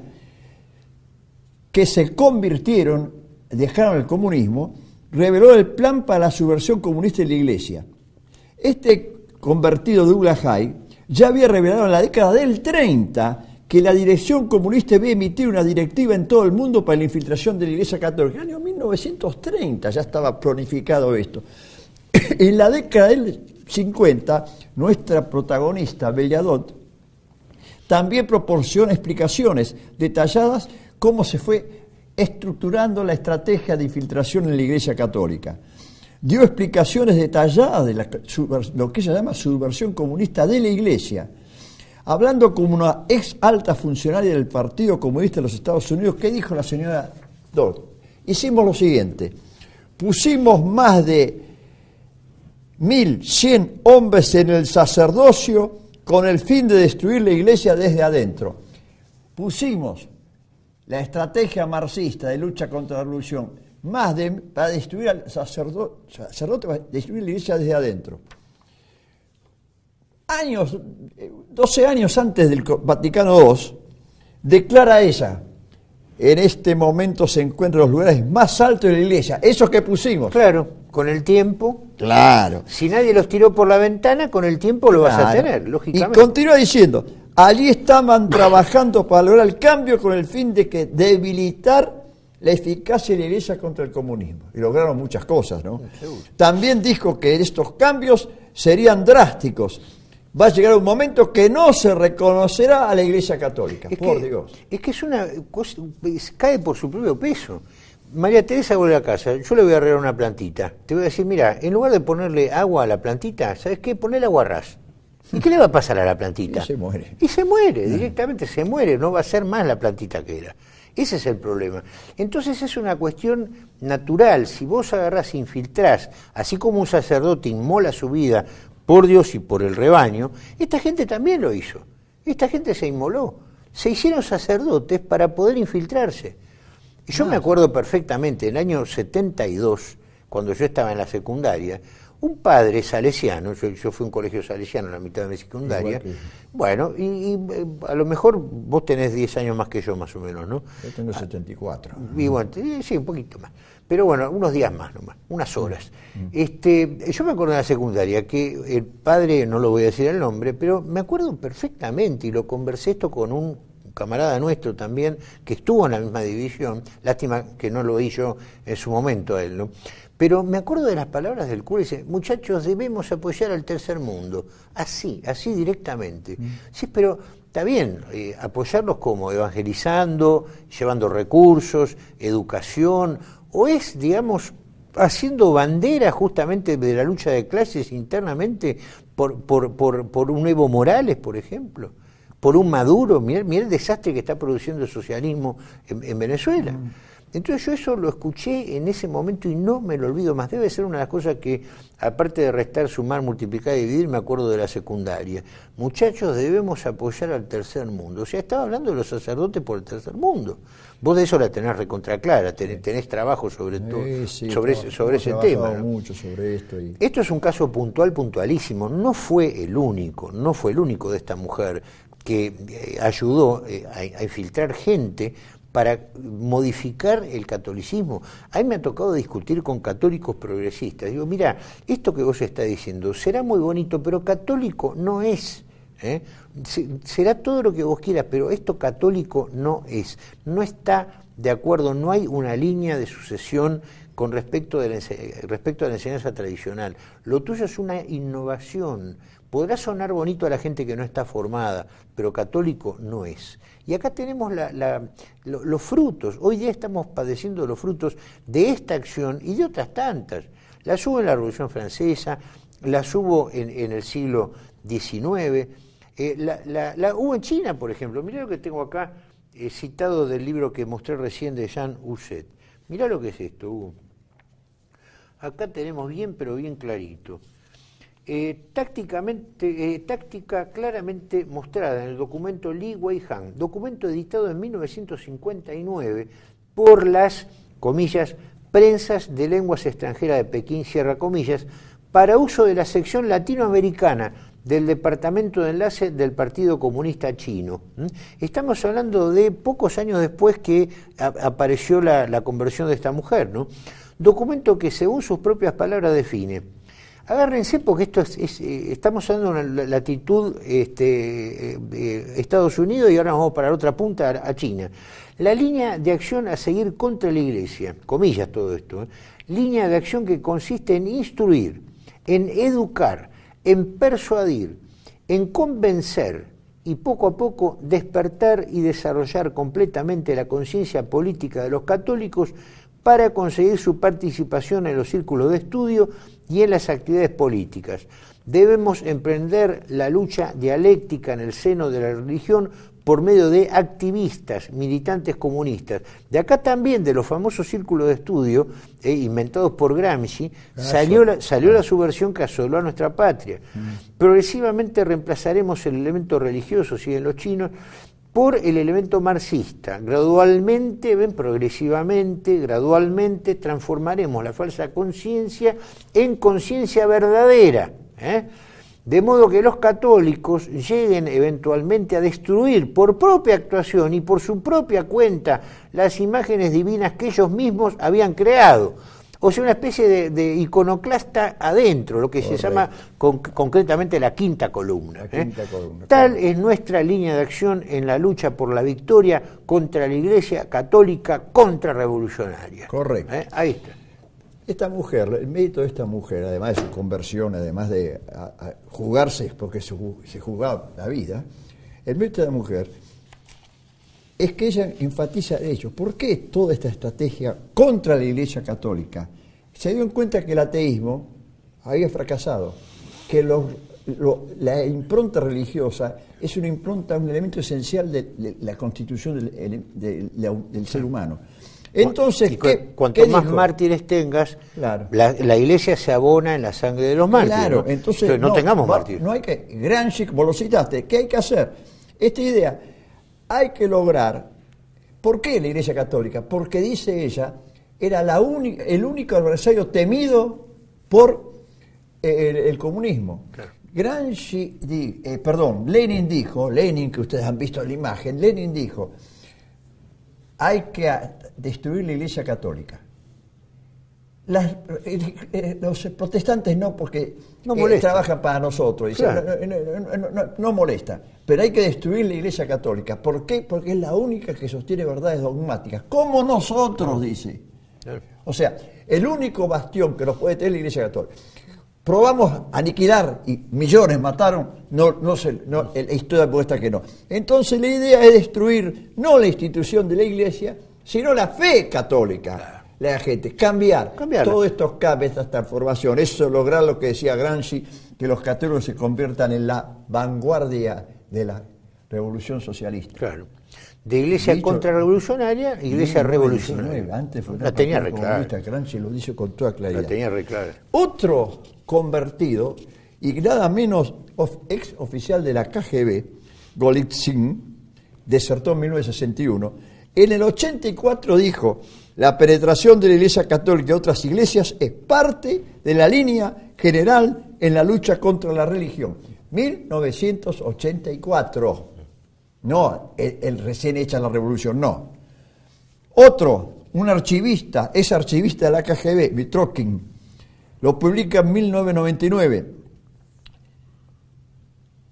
que se convirtieron, dejaron el comunismo, reveló el plan para la subversión comunista de la Iglesia. Este convertido Douglas Hyde ya había revelado en la década del treinta que la dirección comunista había emitido una directiva en todo el mundo para la infiltración de la Iglesia Católica. En el año mil novecientos treinta ya estaba planificado esto. En la década del cincuenta, nuestra protagonista, Bella Dodd, también proporciona explicaciones detalladas cómo se fue estructurando la estrategia de infiltración en la Iglesia Católica. Dio explicaciones detalladas de la, lo que ella llama subversión comunista de la Iglesia, hablando como una ex alta funcionaria del Partido Comunista de los Estados Unidos. ¿Qué dijo la señora Dodd? Hicimos lo siguiente: pusimos más de mil cien hombres en el sacerdocio con el fin de destruir la Iglesia desde adentro. Pusimos la estrategia marxista de lucha contra la revolución, más de, para destruir al sacerdote, sacerdote, para destruir la Iglesia desde adentro. Años, doce años antes del Vaticano segundo, declara ella: en este momento se encuentran los lugares más altos de la Iglesia, esos que pusimos. Claro, con el tiempo. Claro. Si nadie los tiró por la ventana, con el tiempo lo claro. vas a tener, lógicamente. Y continúa diciendo: allí estaban trabajando para lograr el cambio con el fin de que debilitar la eficacia de la Iglesia contra el comunismo. Y lograron muchas cosas, ¿no? Seguro. También dijo que estos cambios serían drásticos. Va a llegar un momento que no se reconocerá a la Iglesia Católica, es por que, Dios. Es que es una cosa, cae por su propio peso. María Teresa vuelve a casa, yo le voy a regar una plantita. Te voy a decir, mira, en lugar de ponerle agua a la plantita, ¿sabes qué? Ponle agua ras. ¿Y qué le va a pasar a la plantita? Y se muere. Y se muere, directamente se muere, no va a ser más la plantita que era. Ese es el problema. Entonces es una cuestión natural. Si vos agarrás e infiltrás, así como un sacerdote inmola su vida por Dios y por el rebaño, esta gente también lo hizo. Esta gente se inmoló. Se hicieron sacerdotes para poder infiltrarse. Y yo ah, me acuerdo perfectamente, en el año setenta y dos, cuando yo estaba en la secundaria, un padre salesiano, yo, yo fui a un colegio salesiano en la mitad de mi secundaria, que... bueno, y, y a lo mejor vos tenés diez años más que yo, más o menos, ¿no? Yo tengo setenta y cuatro. Y bueno, sí, un poquito más. Pero bueno, unos días más nomás, unas horas. Mm. Este, yo me acuerdo de la secundaria que el padre, no lo voy a decir el nombre, pero me acuerdo perfectamente, y lo conversé esto con un camarada nuestro también, que estuvo en la misma división, lástima que no lo oí yo en su momento a él, ¿no? Pero me acuerdo de las palabras del cura, dice: muchachos, debemos apoyar al tercer mundo, así, así directamente. Mm. Sí, pero está bien, eh, apoyarlos como evangelizando, llevando recursos, educación, o es, digamos, haciendo bandera justamente de la lucha de clases internamente por, por, por, por un Evo Morales, por ejemplo, por un Maduro. Mirá, mirá el desastre que está produciendo el socialismo en, en Venezuela. Mm. Entonces yo eso lo escuché en ese momento y no me lo olvido más. Debe ser una de las cosas que, aparte de restar, sumar, multiplicar y dividir, me acuerdo de la secundaria. Muchachos, debemos apoyar al tercer mundo. O sea, estaba hablando de los sacerdotes por el tercer mundo. Vos de eso la tenés recontraclara, tenés, tenés trabajo sobre, todo, sí, sí, sobre, no, ese, sobre ese tema, ¿no? Mucho sobre esto, y... esto es un caso puntual, puntualísimo. No fue el único, no fue el único de esta mujer que eh, ayudó eh, a, a infiltrar gente para modificar el catolicismo. A mí me ha tocado discutir con católicos progresistas. Digo, mira, esto que vos estás diciendo será muy bonito, pero católico no es ¿eh? Será todo lo que vos quieras, pero esto católico no es. No está de acuerdo, no hay una línea de sucesión con respecto, de la, respecto a la enseñanza tradicional. Lo tuyo es una innovación. Podrá sonar bonito a la gente que no está formada, pero católico no es. Y acá tenemos la, la, lo, los frutos. Hoy día estamos padeciendo los frutos de esta acción y de otras tantas. Las hubo en la Revolución Francesa, las hubo en, en el siglo diecinueve, eh, la, la, la hubo en China, por ejemplo. Mirá lo que tengo acá, eh, citado del libro que mostré recién de Jean Husset. Mirá lo que es esto, Hugo. Acá tenemos bien, pero bien clarito. Eh, tácticamente, eh, táctica claramente mostrada en el documento Li Wei-Han, documento editado en mil novecientos cincuenta y nueve por las, comillas, prensas de lenguas extranjeras de Pekín, cierra comillas, para uso de la sección latinoamericana del Departamento de Enlace del Partido Comunista Chino. ¿Mm? Estamos hablando de pocos años después que a, apareció la, la conversión de esta mujer, ¿no? Documento que, según sus propias palabras, define. Agárrense porque esto es, es eh, estamos hablando de una latitud este, eh, Estados Unidos y ahora vamos para la otra punta, a, a China. La línea de acción a seguir contra la Iglesia, comillas todo esto, ¿eh? Línea de acción que consiste en instruir, en educar, en persuadir, en convencer y poco a poco despertar y desarrollar completamente la conciencia política de los católicos para conseguir su participación en los círculos de estudio y en las actividades políticas. Debemos emprender la lucha dialéctica en el seno de la religión por medio de activistas, militantes comunistas. De acá también, de los famosos círculos de estudio, eh, inventados por Gramsci, salió la, salió la subversión que asoló a nuestra patria. Mm. Progresivamente reemplazaremos el elemento religioso, siguen los chinos, por el elemento marxista. Gradualmente, ven, progresivamente, gradualmente transformaremos la falsa conciencia en conciencia verdadera, ¿eh? De modo que los católicos lleguen eventualmente a destruir por propia actuación y por su propia cuenta las imágenes divinas que ellos mismos habían creado. O sea, una especie de, de iconoclasta adentro, lo que Correcto. se llama con, concretamente la quinta columna. La quinta ¿eh? columna Tal claro. es nuestra línea de acción en la lucha por la victoria contra la Iglesia Católica contrarrevolucionaria. Correcto. ¿Eh? Ahí está. Esta mujer, el mérito de esta mujer, además de su conversión, además de a, a jugarse, porque se, se jugaba la vida, el mérito de la mujer es que ella enfatiza de hecho, ¿por qué toda esta estrategia contra la Iglesia Católica? Se dio en cuenta que el ateísmo había fracasado, que los, lo, la impronta religiosa es una impronta, un elemento esencial de, de la constitución del, de, de, de, del ser humano. Entonces, ¿qué, cuanto ¿qué más dijo? Mártires tengas, claro. la, la Iglesia se abona en la sangre de los mártires. Claro, ¿no? entonces, entonces no, no tengamos va, mártires. No hay que, Gramsci, vos lo citaste, ¿qué hay que hacer? Esta idea hay que lograr. ¿Por qué la Iglesia Católica? Porque dice ella, era la única, el único adversario temido por el, el comunismo. Claro. Gramsci, di, eh, perdón, Lenin dijo, Lenin que ustedes han visto en la imagen, Lenin dijo, hay que destruir la Iglesia Católica. Las, eh, eh, los protestantes no, porque no eh, trabajan para nosotros, claro. no, no, no, no, no molesta, pero hay que destruir la Iglesia Católica. ¿Por qué? Porque es la única que sostiene verdades dogmáticas, como nosotros, dice. Claro. O sea, el único bastión que nos puede tener la Iglesia Católica. Probamos a aniquilar y millones mataron, no, no sé, no, la historia muestra que no. Entonces la idea es destruir no la institución de la Iglesia, sino la fe católica. Claro. La gente, cambiar Cambiarla. todos estos cambios, estas transformaciones, eso lograr lo que decía Gramsci, que los católicos se conviertan en la vanguardia de la revolución socialista. Claro. De iglesia Dicho, contrarrevolucionaria, iglesia revolucionaria. Antes fue una la tenía re clara. Gramsci lo dice con toda claridad. La tenía re clara. Otro convertido, y nada menos of, ex oficial de la K G B, Golitsyn, desertó en mil novecientos sesenta y uno, en el ochenta y cuatro dijo: la penetración de la Iglesia Católica y otras iglesias es parte de la línea general en la lucha contra la religión. mil novecientos ochenta y cuatro. No, el, el recién hecha la revolución, no. Otro, un archivista, es archivista de la K G B, Mitrokhin, lo publica en mil novecientos noventa y nueve.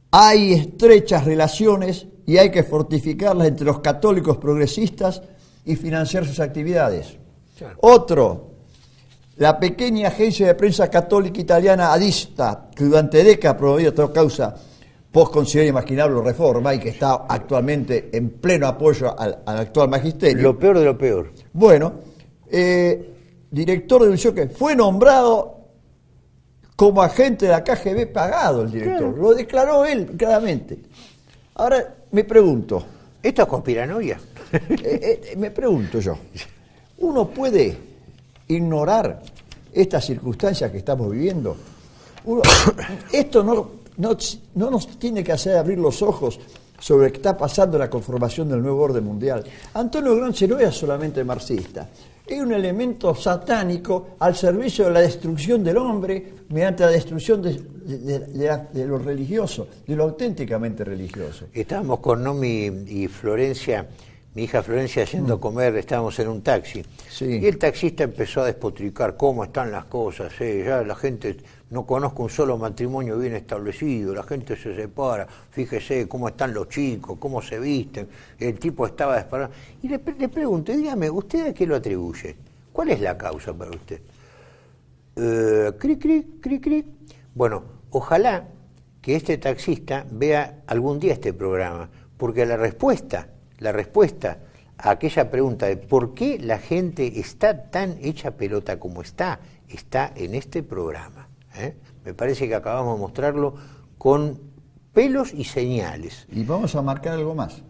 hay estrechas relaciones y hay que fortificarlas entre los católicos progresistas y financiar sus actividades. Claro. Otro, la pequeña agencia de prensa católica italiana Adista, que durante décadas ha promovido toda causa post-concilio imaginable reforma y que está actualmente en pleno apoyo al, al actual magisterio. Lo peor de lo peor. Bueno, eh, director de un que fue nombrado como agente de la K G B pagado el director, claro. Lo declaró él claramente. Ahora me pregunto. ¿Esto es conspiranoia? eh, eh, me pregunto yo, ¿uno puede ignorar estas circunstancias que estamos viviendo? Uno, esto no, no, no nos tiene que hacer abrir los ojos sobre lo que está pasando en la conformación del nuevo orden mundial. Antonio Gramsci no era solamente marxista, es un elemento satánico al servicio de la destrucción del hombre mediante la destrucción de, de, de, de, de lo religioso, de lo auténticamente religioso. Estábamos con Nomi y Florencia, mi hija Florencia, yendo a comer, estábamos en un taxi. Sí. Y el taxista empezó a despotricar cómo están las cosas. Eh, ya la gente, no conozco un solo matrimonio bien establecido, la gente se separa, fíjese cómo están los chicos, cómo se visten. El tipo estaba disparando. Y le, le pregunto, dígame, ¿usted a qué lo atribuye? ¿Cuál es la causa para usted? Eh, cri, cri, cri, cri. Bueno, ojalá que este taxista vea algún día este programa, porque la respuesta... La respuesta a aquella pregunta de por qué la gente está tan hecha pelota como está, está en este programa. ¿eh? Me parece que acabamos de mostrarlo con pelos y señales. Y vamos a marcar algo más.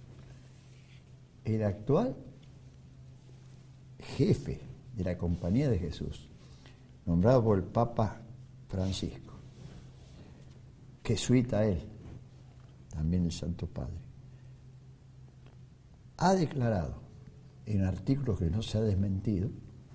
El actual jefe de la Compañía de Jesús, nombrado por el Papa Francisco, jesuita él, también el Santo Padre, ha declarado en artículos que no se ha desmentido,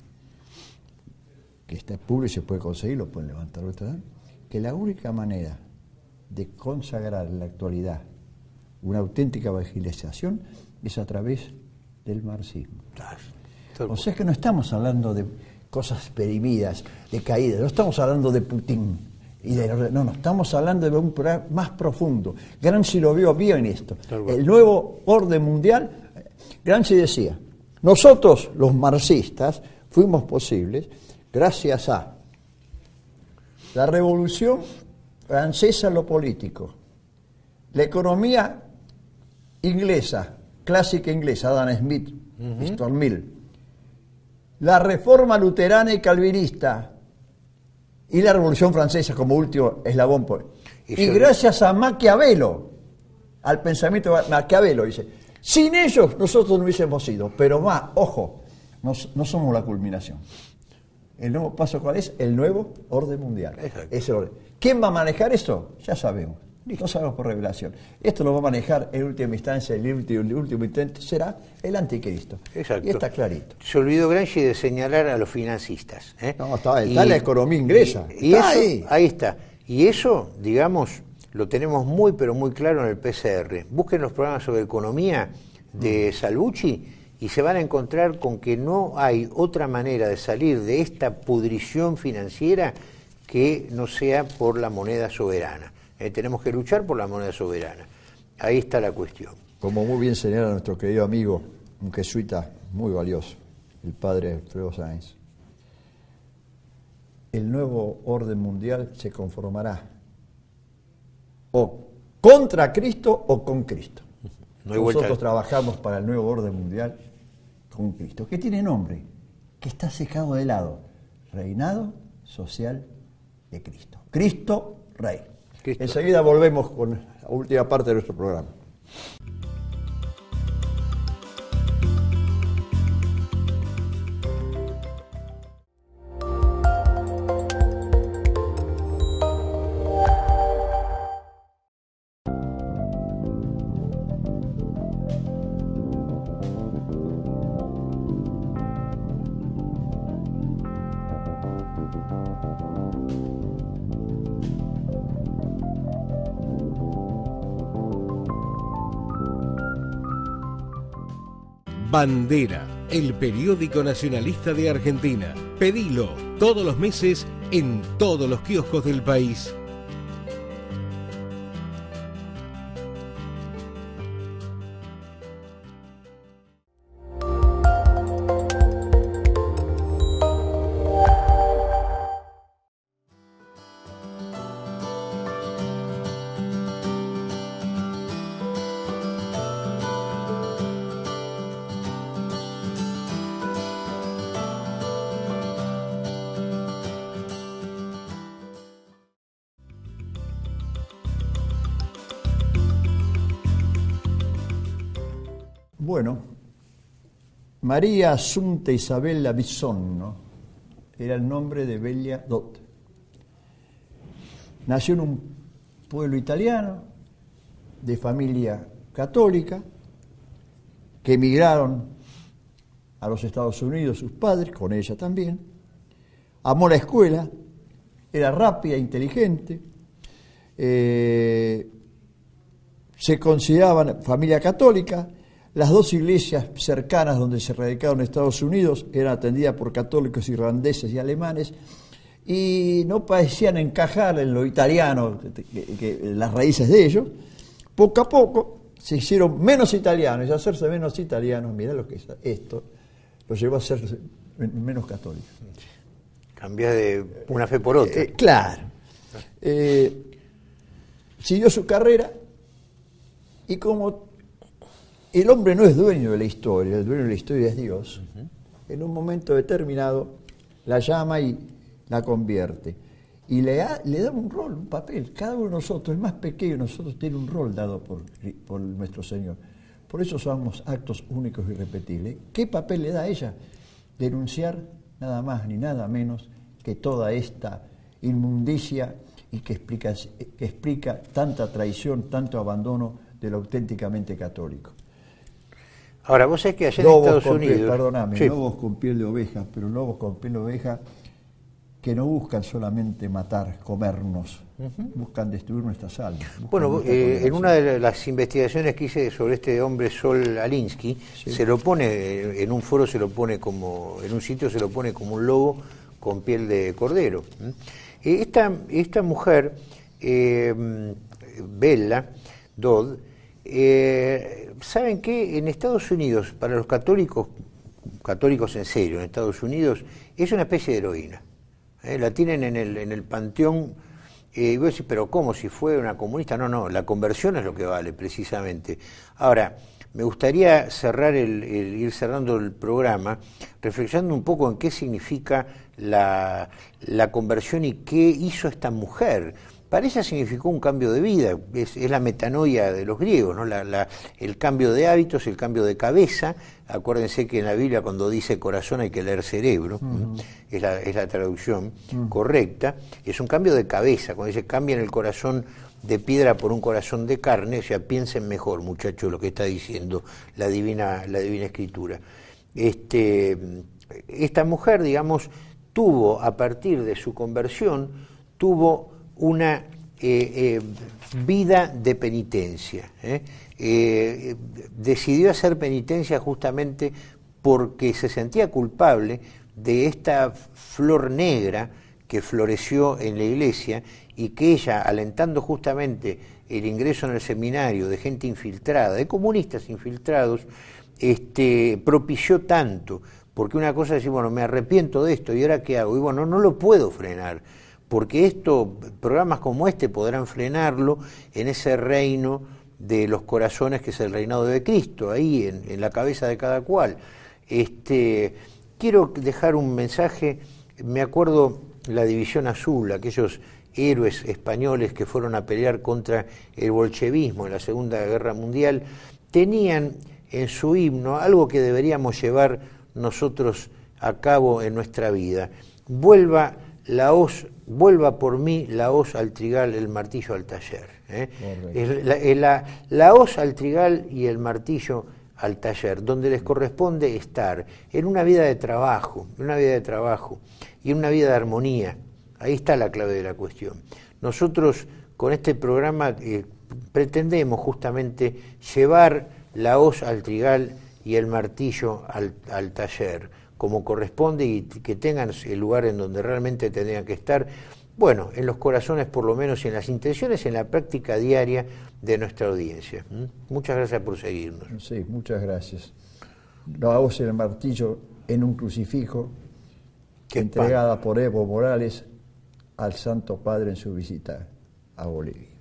que está público y se puede conseguir, lo pueden levantar, que la única manera de consagrar en la actualidad una auténtica evangelización es a través del marxismo. O sea que no estamos hablando de cosas perimidas, de caídas, no estamos hablando de Putin. Y de, no, no, estamos hablando de un programa más profundo. Gramsci lo vio bien esto. El nuevo orden mundial, Gramsci decía, nosotros los marxistas fuimos posibles gracias a la revolución francesa en lo político, la economía inglesa, clásica inglesa, Adam Smith, uh-huh. Stuart Mill, la reforma luterana y calvinista, y la Revolución Francesa como último eslabón. Y, y gracias a Maquiavelo, al pensamiento de Maquiavelo, dice, sin ellos nosotros no hubiésemos ido, pero más, ojo, no, no somos la culminación. El nuevo paso, ¿cuál es? El nuevo orden mundial. Ese orden. ¿Quién va a manejar eso? Ya sabemos. No sabemos por revelación. Esto lo va a manejar en última instancia, el último, el último intento será el anticristo. Exacto. Y está clarito. Se olvidó Gramsci de señalar a los financistas. ¿eh? No, está, está y, la economía inglesa. Y, y está eso, ahí. ahí está. Y eso, digamos, lo tenemos muy, pero muy claro en el P C R. Busquen los programas sobre economía de mm. Salvucci y se van a encontrar con que no hay otra manera de salir de esta pudrición financiera que no sea por la moneda soberana. Eh, tenemos que luchar por la moneda soberana. Ahí está la cuestión. Como muy bien señala nuestro querido amigo, un jesuita muy valioso, el padre Alfredo Sáenz, el nuevo orden mundial se conformará o contra Cristo o con Cristo. No hay Nosotros vuelta. Trabajamos para el nuevo orden mundial con Cristo, que tiene nombre, que está secado de lado, reinado social de Cristo. Cristo Rey. Cristo. Enseguida volvemos con la última parte de nuestro programa. Bandera, el periódico nacionalista de Argentina. Pedilo todos los meses en todos los kioscos del país. Bueno, María Asunta Isabella Bisonno era el nombre de Bella Dot. Nació en un pueblo italiano, de familia católica, que emigraron a los Estados Unidos sus padres, con ella también. Amó la escuela, era rápida, inteligente, eh, se consideraban familia católica. Las dos iglesias cercanas donde se radicaron en Estados Unidos eran atendidas por católicos irlandeses y alemanes y no parecían encajar en lo italiano, que, que, las raíces de ellos. Poco a poco se hicieron menos italianos, y hacerse menos italianos, mirá lo que es esto, lo llevó a ser menos católicos. Cambiar de una fe por otra. Eh, claro. Eh, siguió su carrera y como el hombre no es dueño de la historia, el dueño de la historia es Dios, uh-huh. En un momento determinado la llama y la convierte. Y le da, le da un rol, un papel. Cada uno de nosotros, el más pequeño de nosotros, tiene un rol dado por, por nuestro Señor. Por eso somos actos únicos y irrepetibles. ¿Qué papel le da a ella? Denunciar nada más ni nada menos que toda esta inmundicia y que explica, que explica tanta traición, tanto abandono de lo auténticamente católico. Ahora, vos sabés que allá lobos en Estados con Unidos... Piel, perdóname, sí. lobos con piel de oveja, pero lobos con piel de oveja que no buscan solamente matar, comernos, uh-huh. buscan destruir nuestras almas. Bueno, eh, en una de las investigaciones que hice sobre este hombre Sol Alinsky, sí. se lo pone, en un foro se lo pone como, en un sitio se lo pone como un lobo con piel de cordero. Esta, esta mujer, eh, Bella Dodd, eh, ¿saben qué? En Estados Unidos, para los católicos, católicos en serio, en Estados Unidos, es una especie de heroína. Eh, la tienen en el, en el panteón, eh, y vos decís, pero ¿cómo? Si fue una comunista. No, no, la conversión es lo que vale, precisamente. Ahora, me gustaría cerrar el, el, ir cerrando el programa, reflexionando un poco en qué significa la, la conversión y qué hizo esta mujer. Para ella significó un cambio de vida, es, es la metanoia de los griegos, ¿no? La, la, el cambio de hábitos, el cambio de cabeza. Acuérdense que en la Biblia cuando dice corazón hay que leer cerebro, uh-huh. es, la, es la traducción uh-huh. correcta. Es un cambio de cabeza, cuando dice cambien el corazón de piedra por un corazón de carne, o sea, piensen mejor, muchachos, lo que está diciendo la divina, la divina escritura. Este, esta mujer, digamos, tuvo, a partir de su conversión, tuvo una eh, eh, vida de penitencia. ¿eh? Eh, decidió hacer penitencia justamente porque se sentía culpable de esta flor negra que floreció en la iglesia y que ella, alentando justamente el ingreso en el seminario de gente infiltrada, de comunistas infiltrados, este, propició tanto, porque una cosa es decir, bueno, me arrepiento de esto, ¿y ahora qué hago? Y bueno, no lo puedo frenar, porque esto, programas como este podrán frenarlo en ese reino de los corazones que es el reinado de Cristo, ahí en, en la cabeza de cada cual. Este, quiero dejar un mensaje, me acuerdo la División Azul, aquellos héroes españoles que fueron a pelear contra el bolchevismo en la Segunda Guerra Mundial, tenían en su himno algo que deberíamos llevar nosotros a cabo en nuestra vida. Vuelva la hoz, vuelva por mí la hoz al trigal, el martillo al taller. ¿eh? La, la, la hoz al trigal y el martillo al taller, donde les corresponde estar en una vida de trabajo, en una vida de trabajo y en una vida de armonía. Ahí está la clave de la cuestión. Nosotros con este programa eh, pretendemos justamente llevar la hoz al trigal y el martillo al, al taller, como corresponde, y que tengan el lugar en donde realmente tendrían que estar, bueno, en los corazones por lo menos, y en las intenciones, en la práctica diaria de nuestra audiencia. ¿Mm? Muchas gracias por seguirnos. Sí, muchas gracias. La hoz y el martillo en un crucifijo, entregada pan. por Evo Morales al Santo Padre en su visita a Bolivia.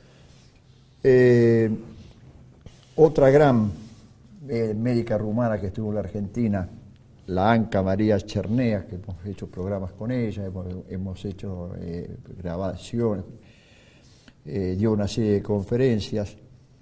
Eh, otra gran eh, médica rumana que estuvo en la Argentina, la Anca María Chernea, que hemos hecho programas con ella, hemos, hemos hecho eh, grabaciones, eh, dio una serie de conferencias.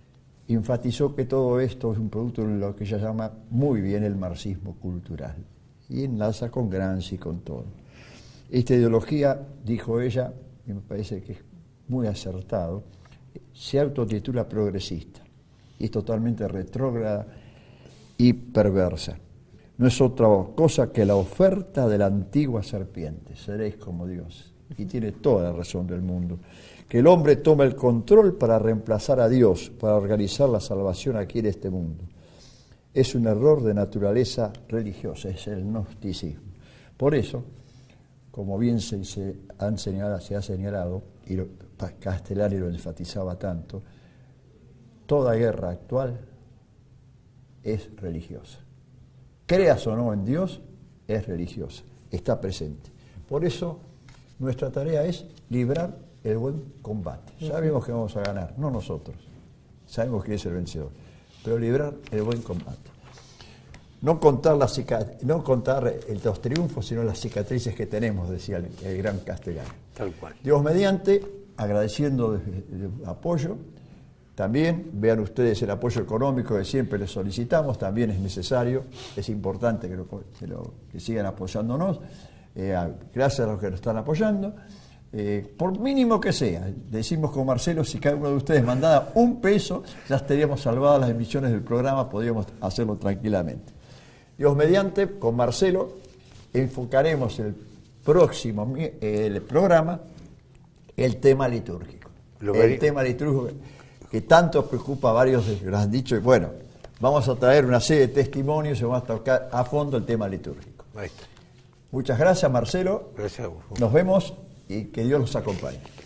enfatizó que todo esto es un producto de lo que ella llama muy bien el marxismo cultural, y enlaza con Gramsci y con todo. Esta ideología, dijo ella, y me parece que es muy acertado, se autotitula progresista, y es totalmente retrógrada y perversa. No es otra cosa que la oferta de la antigua serpiente, seréis como Dios. Y tiene toda la razón del mundo. Que el hombre tome el control para reemplazar a Dios, para organizar la salvación aquí en este mundo. Es un error de naturaleza religiosa, es el gnosticismo. Por eso, como bien se, se, han señalado, se ha señalado, y lo, Castellani lo enfatizaba tanto, toda guerra actual es religiosa. Creas o no en Dios, es religiosa, está presente. Por eso, nuestra tarea es librar el buen combate. Sabemos que vamos a ganar, no nosotros, sabemos que es el vencedor, pero librar el buen combate. No contar, la cicat- no contar los triunfos, sino las cicatrices que tenemos, decía el, el gran Castellani. Tal cual. Dios mediante, agradeciendo el apoyo. También vean ustedes el apoyo económico que siempre les solicitamos, también es necesario, es importante que, lo, que, lo, que sigan apoyándonos, eh, a, gracias a los que nos están apoyando, eh, por mínimo que sea. Decimos con Marcelo, si cada uno de ustedes mandara un peso, ya estaríamos salvadas las emisiones del programa, podríamos hacerlo tranquilamente. Dios mediante, con Marcelo, enfocaremos el próximo el programa, el tema litúrgico. Lo el tema litúrgico que tanto preocupa a varios de los que lo han dicho, y bueno, vamos a traer una serie de testimonios y vamos a tocar a fondo el tema litúrgico. Maestro. Muchas gracias, Marcelo. Gracias a vos. Nos vemos y que Dios los acompañe.